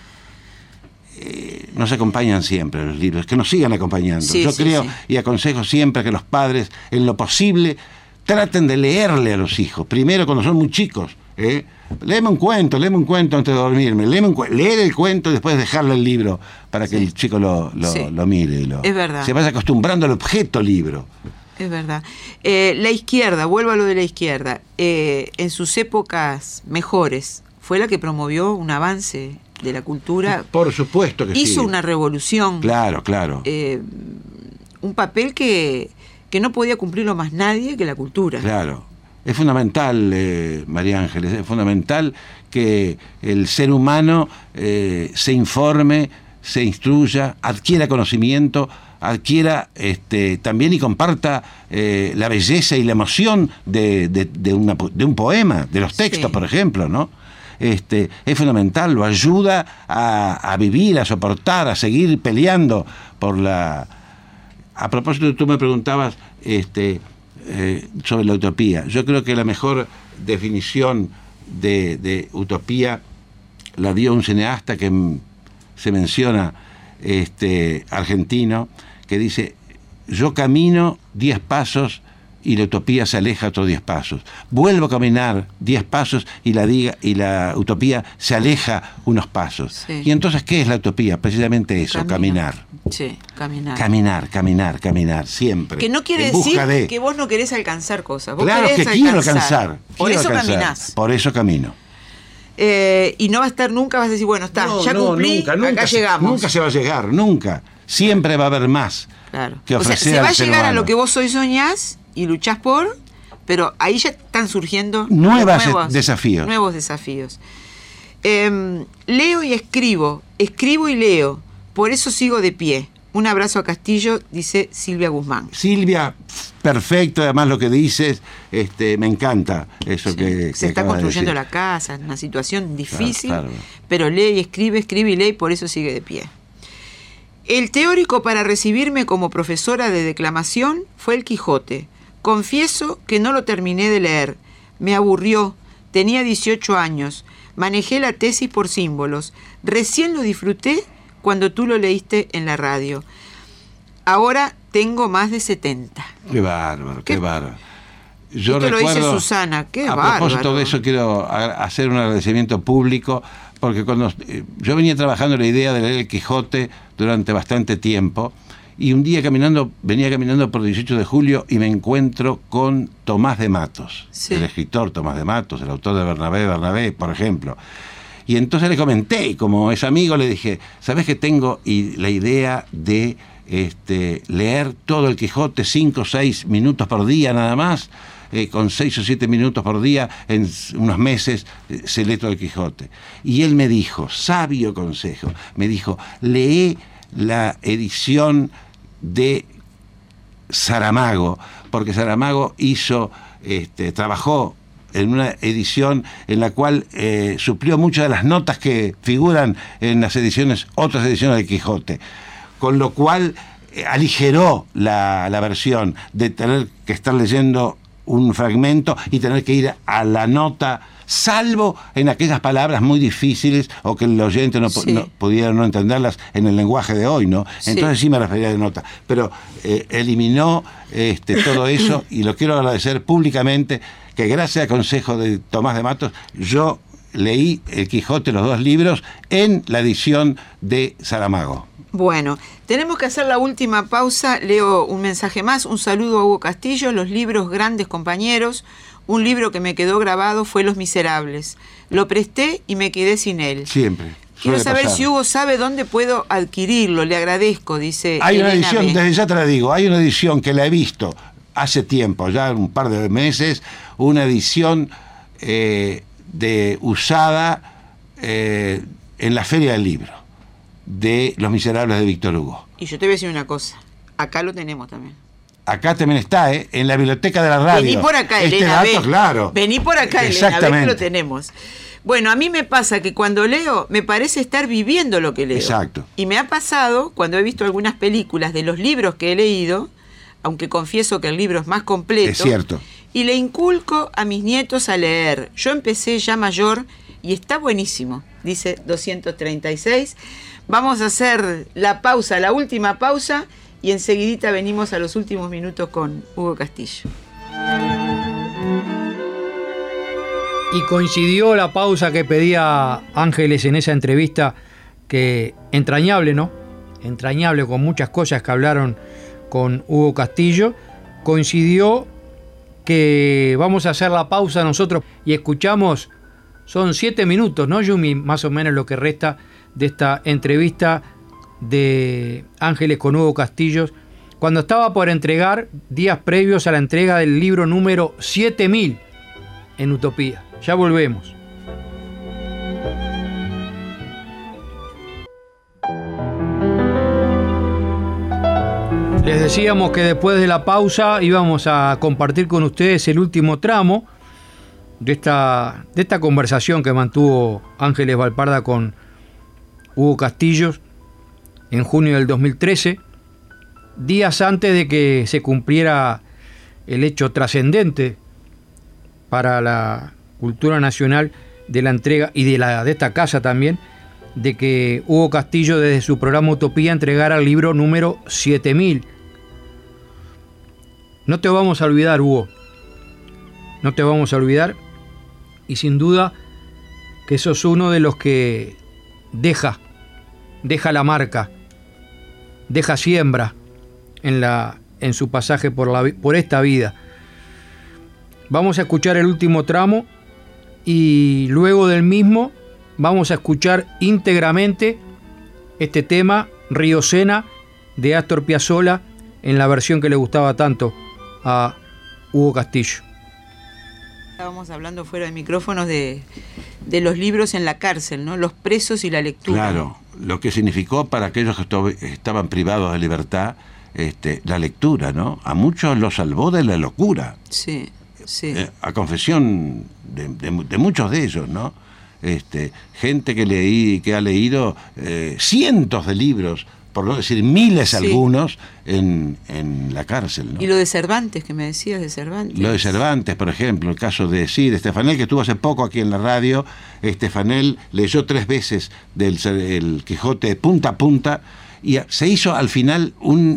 Eh, nos acompañan siempre los libros, que nos sigan acompañando. Sí, Yo sí, creo sí. y aconsejo siempre que los padres, en lo posible, traten de leerle a los hijos. Primero cuando son muy chicos. ¿eh? Léeme un cuento, léeme un cuento antes de dormirme. Léeme un cu- leer el cuento y después dejarle el libro para que Sí. el chico lo, lo, Sí. lo mire. Y lo, Es verdad. se vaya acostumbrando al objeto libro. Es verdad. Eh, la izquierda, vuelvo a lo de la izquierda, eh, en sus épocas mejores, fue la que promovió un avance de la cultura, Por supuesto que sí. hizo una revolución, Claro, claro. eh, un papel que, que no podía cumplirlo más nadie que la cultura. Claro. Es fundamental, eh, María Ángeles, es fundamental que el ser humano eh, se informe, se instruya, adquiera conocimiento, adquiera este, también y comparta eh, la belleza y la emoción de, de, de, una po- de un poema, de los textos, Sí. por ejemplo, ¿no? Este, es fundamental, lo ayuda a, a vivir, a soportar, a seguir peleando por la... A propósito, tú me preguntabas este, eh, sobre la utopía. Yo creo que la mejor definición de, de utopía la dio un cineasta que mm, se menciona, este, argentino, que dice: yo camino diez pasos y la utopía se aleja otros diez pasos. Vuelvo a caminar diez pasos y la, diga, y la utopía se aleja unos pasos. Sí. Y entonces, ¿qué es la utopía? Precisamente eso, Camino. caminar. Sí, caminar. Caminar, caminar, caminar, siempre. Que no quiere En decir busca de- que vos no querés alcanzar cosas. Vos Claro querés que quiero alcanzar. Por quiero eso alcanzar. caminás. Por eso camino. Eh, y no va a estar nunca, vas a decir, bueno, está, No, ya no, cumplí, nunca, nunca acá se- llegamos. Nunca se va a llegar, nunca. Siempre va a haber más Claro. que O sea, ofrecer se va a al ser llegar a humano. lo que vos hoy soñás y luchás por, pero ahí ya están surgiendo Nuevas nuevos desafíos. Nuevos desafíos. Eh, leo y escribo, escribo y leo, por eso sigo de pie. Un abrazo a Castillo, dice Silvia Guzmán. Silvia, perfecto, además lo que dices, este, me encanta eso Sí, que, se que está acabas de construyendo decir. la casa, es una situación difícil, claro. pero lee y escribe, escribe y lee, y por eso sigue de pie. El teórico para recibirme como profesora de declamación fue el Quijote. Confieso que no lo terminé de leer, me aburrió, tenía dieciocho años, manejé la tesis por símbolos, recién lo disfruté cuando tú lo leíste en la radio. Ahora tengo más de setenta. Qué bárbaro, qué, Qué- bárbaro. Yo Esto recuerdo, lo dice Susana, qué a bárbaro. propósito de eso quiero hacer un agradecimiento público, porque cuando eh, yo venía trabajando la idea de leer el Quijote durante bastante tiempo, y un día caminando, venía caminando por dieciocho de julio y me encuentro con Tomás de Matos, sí. el escritor Tomás de Matos, el autor de Bernabé, Bernabé, por ejemplo. Y entonces le comenté, y como es amigo, le dije, ¿sabes qué tengo? Y la idea de este, leer todo el Quijote, cinco o seis minutos por día nada más, eh, con seis o siete minutos por día, en unos meses, eh, se lee todo el Quijote. Y él me dijo, sabio consejo, me dijo, lee la edición de Saramago, porque Saramago hizo, este, trabajó en una edición en la cual eh, suplió muchas de las notas que figuran en las ediciones, otras ediciones de Quijote, con lo cual eh, aligeró la, la versión de tener que estar leyendo un fragmento y tener que ir a la nota, salvo en aquellas palabras muy difíciles o que el oyente no, sí. no pudieron no entenderlas en el lenguaje de hoy, ¿no? Entonces sí, sí me refería de nota, pero eh, eliminó este, todo eso, y lo quiero agradecer públicamente, que gracias al consejo de Tomás de Matos, yo leí El Quijote, los dos libros, en la edición de Saramago. Bueno, tenemos que hacer la última pausa. Leo un mensaje más. Un saludo a Hugo Castillo. Los libros Grandes Compañeros. Un libro que me quedó grabado fue Los Miserables. Lo presté y me quedé sin él. Siempre. Quiero saber pasar. Si Hugo sabe dónde puedo adquirirlo. Le agradezco, dice Hay Elena una edición, B. desde ya te la digo, hay una edición que la he visto hace tiempo, ya un par de meses, una edición eh, de usada eh, en la Feria del Libro, de Los Miserables de Víctor Hugo. Y yo te voy a decir una cosa, acá lo tenemos también. Acá también está, ¿eh? En la biblioteca de la radio. Vení por acá, este Elena dato, B. Claro. Vení por acá, Elena B, que lo tenemos. Bueno, a mí me pasa que cuando leo, me parece estar viviendo lo que leo. Exacto. Y me ha pasado, cuando he visto algunas películas de los libros que he leído, aunque confieso que el libro es más completo. Es cierto. Y le inculco a mis nietos a leer. Yo empecé ya mayor y está buenísimo, dice doscientos treinta y seis. Vamos a hacer la pausa, la última pausa, y enseguidita venimos a los últimos minutos con Hugo Castillo. Y coincidió la pausa que pedía Ángeles en esa entrevista, que entrañable, ¿no? Entrañable, con muchas cosas que hablaron con Hugo Castillo. Coincidió que vamos a hacer la pausa nosotros y escuchamos, son siete minutos, ¿no, Yumi? Más o menos lo que resta de esta entrevista de Ángeles con Hugo Castillo, cuando estaba por entregar, días previos a la entrega del libro número siete mil en Utopía. Ya volvemos. Les decíamos que después de la pausa íbamos a compartir con ustedes el último tramo de esta, de esta conversación que mantuvo Ángeles Valparda con Hugo Castillo en junio del dos mil trece, días antes de que se cumpliera el hecho trascendente para la cultura nacional de la entrega y de, la, de esta casa también, de que Hugo Castillo desde su programa Utopía entregara el libro número siete mil. No te vamos a olvidar, Hugo, no te vamos a olvidar, y sin duda que sos uno de los que deja, deja la marca, deja siembra en, la, en su pasaje por, la, por esta vida. Vamos a escuchar el último tramo y luego del mismo vamos a escuchar íntegramente este tema, Río Sena, de Astor Piazzolla, en la versión que le gustaba tanto a Hugo Castillo. Estábamos hablando fuera de micrófonos de, de los libros en la cárcel, ¿no? Los presos y la lectura. Claro, lo que significó para aquellos que estaban privados de libertad este, la lectura, ¿no? A muchos los salvó de la locura. Sí, sí. Eh, a confesión de, de, de muchos de ellos, ¿no? Este, gente que leí, que ha leído eh, cientos de libros, por no decir miles, sí, algunos, en, en la cárcel, ¿no? Y lo de Cervantes, que me decías de Cervantes. Lo de Cervantes, por ejemplo, el caso de, sí, de Estefanel, que estuvo hace poco aquí en la radio. Estefanel leyó tres veces del el Quijote de punta a punta y se hizo al final un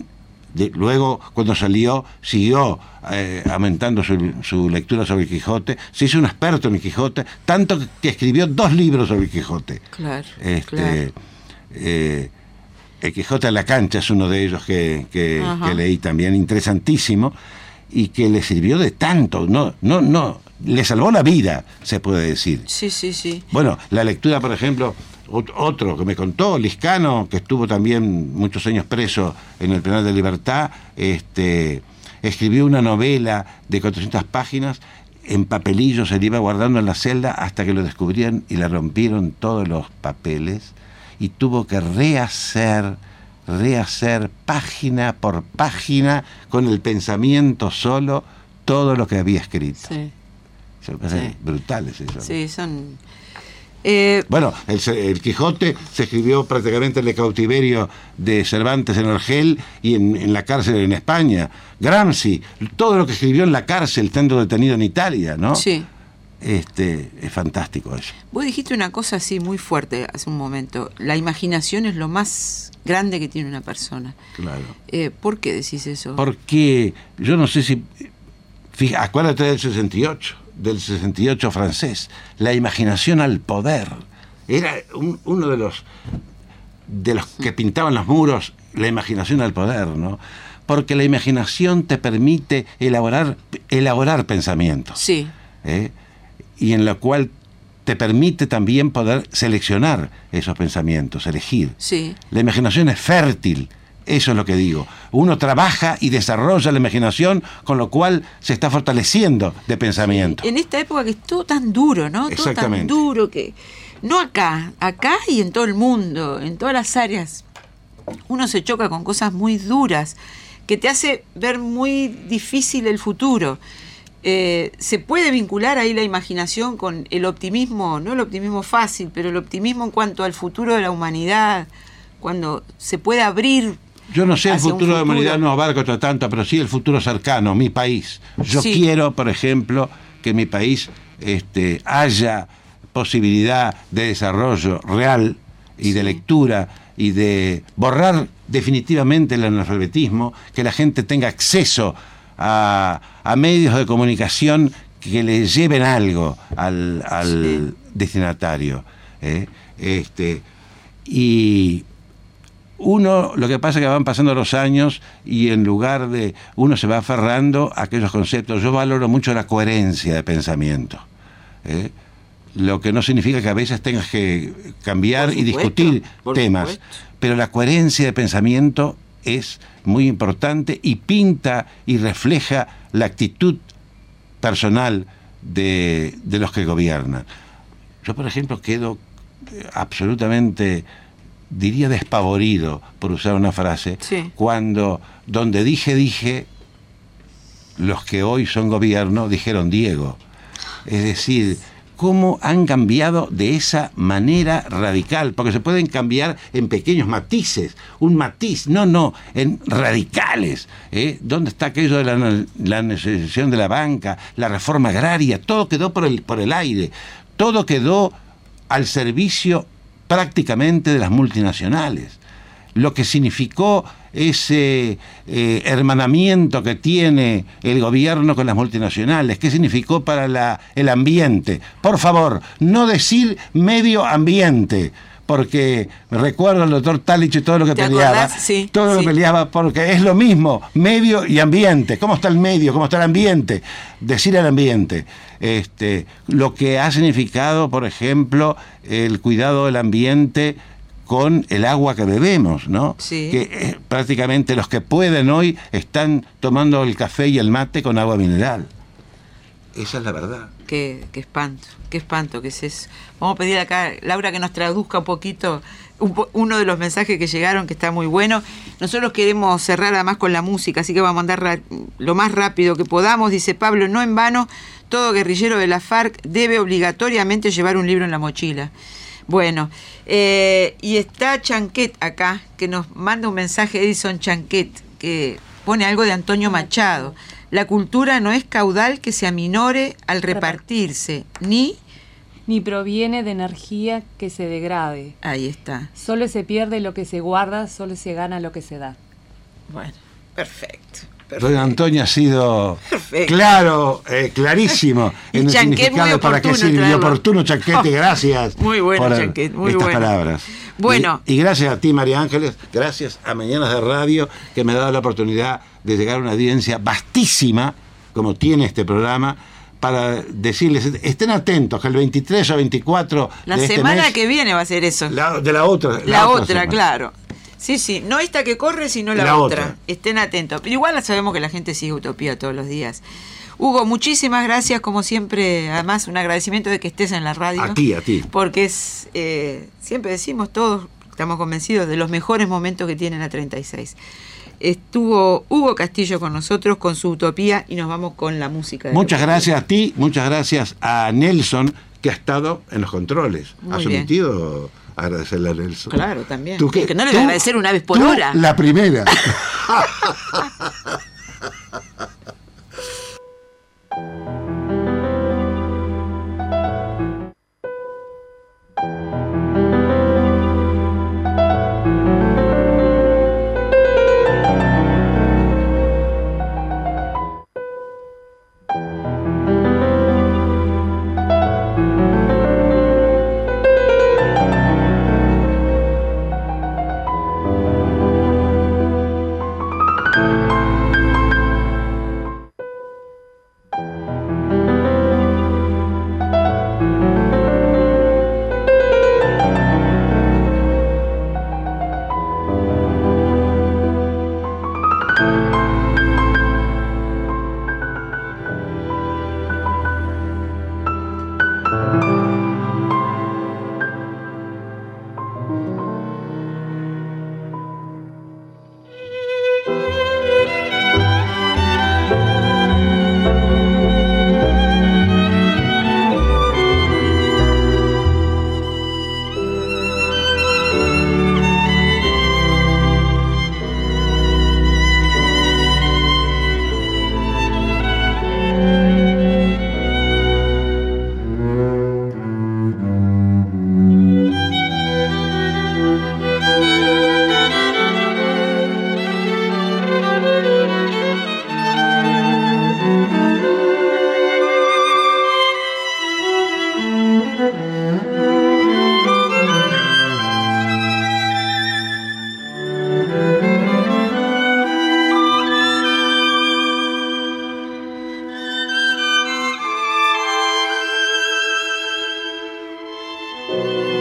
de, luego, cuando salió, siguió eh, aumentando su, su lectura sobre el Quijote, se hizo un experto en el Quijote, tanto que, que escribió dos libros sobre el Quijote. Claro, este, claro. Eh, el Quijote a la cancha es uno de ellos que, que, que leí también, interesantísimo, y que le sirvió de tanto, no, no, no, le salvó la vida, se puede decir. Sí, sí, sí. Bueno, la lectura, por ejemplo, otro que me contó, Liscano, que estuvo también muchos años preso en el penal de Libertad, este, escribió una novela de cuatrocientas páginas, en papelillo se le iba guardando en la celda hasta que lo descubrían y le rompieron todos los papeles, y tuvo que rehacer, rehacer página por página, con el pensamiento solo, todo lo que había escrito. Sí. Se me parece Sí. brutales eso. Sí, son... Eh, Bueno, el, el Quijote se escribió prácticamente en el cautiverio de Cervantes en Argel y en, en la cárcel en España. Gramsci, todo lo que escribió en la cárcel, estando detenido en Italia, ¿no? Sí. Este, es fantástico eso. Vos dijiste una cosa así muy fuerte hace un momento. La imaginación es lo más grande que tiene una persona. Claro. Eh, ¿Por qué decís eso? Porque yo no sé si... Fija, acuérdate del sesenta y ocho, del sesenta y ocho francés. La imaginación al poder. Era un, uno de los, de los que pintaban los muros, la imaginación al poder, ¿no? Porque la imaginación te permite elaborar, elaborar pensamientos. Sí. ¿eh? Y en la cual te permite también poder seleccionar esos pensamientos, elegir. Sí. La imaginación es fértil, eso es lo que digo. Uno trabaja y desarrolla la imaginación, con lo cual se está fortaleciendo de pensamiento. En esta época que es todo tan duro, ¿no? Todo tan Exactamente. duro que... No acá, acá y en todo el mundo, en todas las áreas. Uno se choca con cosas muy duras que te hace ver muy difícil el futuro. Eh, se puede vincular ahí la imaginación con el optimismo, no el optimismo fácil, pero el optimismo en cuanto al futuro de la humanidad, cuando se puede abrir. Yo no sé, el hacia un futuro de la humanidad no abarca otra tanto, pero sí el futuro cercano, mi país. Yo Sí. quiero, por ejemplo, que en mi país este, haya posibilidad de desarrollo real y de Sí. lectura y de borrar definitivamente el analfabetismo, que la gente tenga acceso a, a medios de comunicación que le lleven algo al, al Sí. destinatario. ¿eh? Este, y uno, lo que pasa es que van pasando los años y en lugar de, uno se va aferrando a aquellos conceptos. Yo valoro mucho la coherencia de pensamiento, ¿eh? Lo que no significa que a veces tengas que cambiar Por y supuesto, discutir por temas, supuesto. pero la coherencia de pensamiento es muy importante y pinta y refleja la actitud personal de, de los que gobiernan. Yo, por ejemplo, quedo absolutamente, diría, despavorido, por usar una frase, Sí. cuando donde dije, dije, los que hoy son gobierno dijeron Diego. Es decir, cómo han cambiado de esa manera radical, porque se pueden cambiar en pequeños matices, un matiz, no, no, en radicales. ¿eh? ¿Dónde está aquello de la, la nacionalización de la banca, la reforma agraria? Todo quedó por el, por el aire, todo quedó al servicio prácticamente de las multinacionales. Lo que significó ese eh, hermanamiento que tiene el gobierno con las multinacionales, qué significó para la, el ambiente. Por favor, no decir medio ambiente, porque recuerdo al doctor Talich y todo lo que ¿Te peleaba, acordás? Sí, todo lo sí. que peleaba, porque es lo mismo, medio y ambiente. ¿Cómo está el medio? ¿Cómo está el ambiente? Decir el ambiente. Este, lo que ha significado, por ejemplo, el cuidado del ambiente con el agua que bebemos, ¿no? Sí. Que eh, prácticamente los que pueden hoy están tomando el café y el mate con agua mineral. Esa es la verdad. Qué, qué espanto, qué espanto que es eso. Vamos a pedir acá, Laura, que nos traduzca un poquito un po- uno de los mensajes que llegaron, que está muy bueno. Nosotros queremos cerrar además con la música, así que vamos a andar ra- lo más rápido que podamos. Dice Pablo, no en vano, todo guerrillero de la FARC debe obligatoriamente llevar un libro en la mochila. Bueno, eh, y está Chanquet acá, que nos manda un mensaje, Edison Chanquet, que pone algo de Antonio Machado. La cultura no es caudal que se aminore al repartirse, ni... Ni proviene de energía que se degrade. Ahí está. Solo se pierde lo que se guarda, solo se gana lo que se da. Bueno, Perfecto. Perfecto. Don Antonio ha sido Perfecto. claro, eh, clarísimo Y en el Chanquet, significado muy para qué oportuno sirve. Y traerlo. oportuno, Chanquete, gracias Muy bueno, por Chanquet, muy estas bueno. palabras. Bueno. Y, y gracias a ti, María Ángeles, gracias a Mañanas de Radio, que me ha dado la oportunidad de llegar a una audiencia vastísima, como tiene este programa, para decirles, estén atentos, que el veintitrés o veinticuatro La de semana este mes, que viene va a ser eso. la, de la otra. La, otra, semana. claro. Sí, sí, no esta que corre, sino la, La otra. otra. Estén atentos. Pero igual sabemos que la gente sigue Utopía todos los días. Hugo, muchísimas gracias, como siempre. Además, un agradecimiento de que estés en la radio. A ti, a ti. Porque es, eh, siempre decimos todos, estamos convencidos de los mejores momentos que tienen la treinta y seis. Estuvo Hugo Castillo con nosotros, con su Utopía, y nos vamos con la música. De Muchas Utopía. gracias a ti, muchas gracias a Nelson, que ha estado en los controles. Muy ¿Has bien. omitido agradecerle a Nelson? Claro, también. ¿Tú qué? Que no le voy a Tú- agradecer una vez por tú, hora. La primera. Thank you.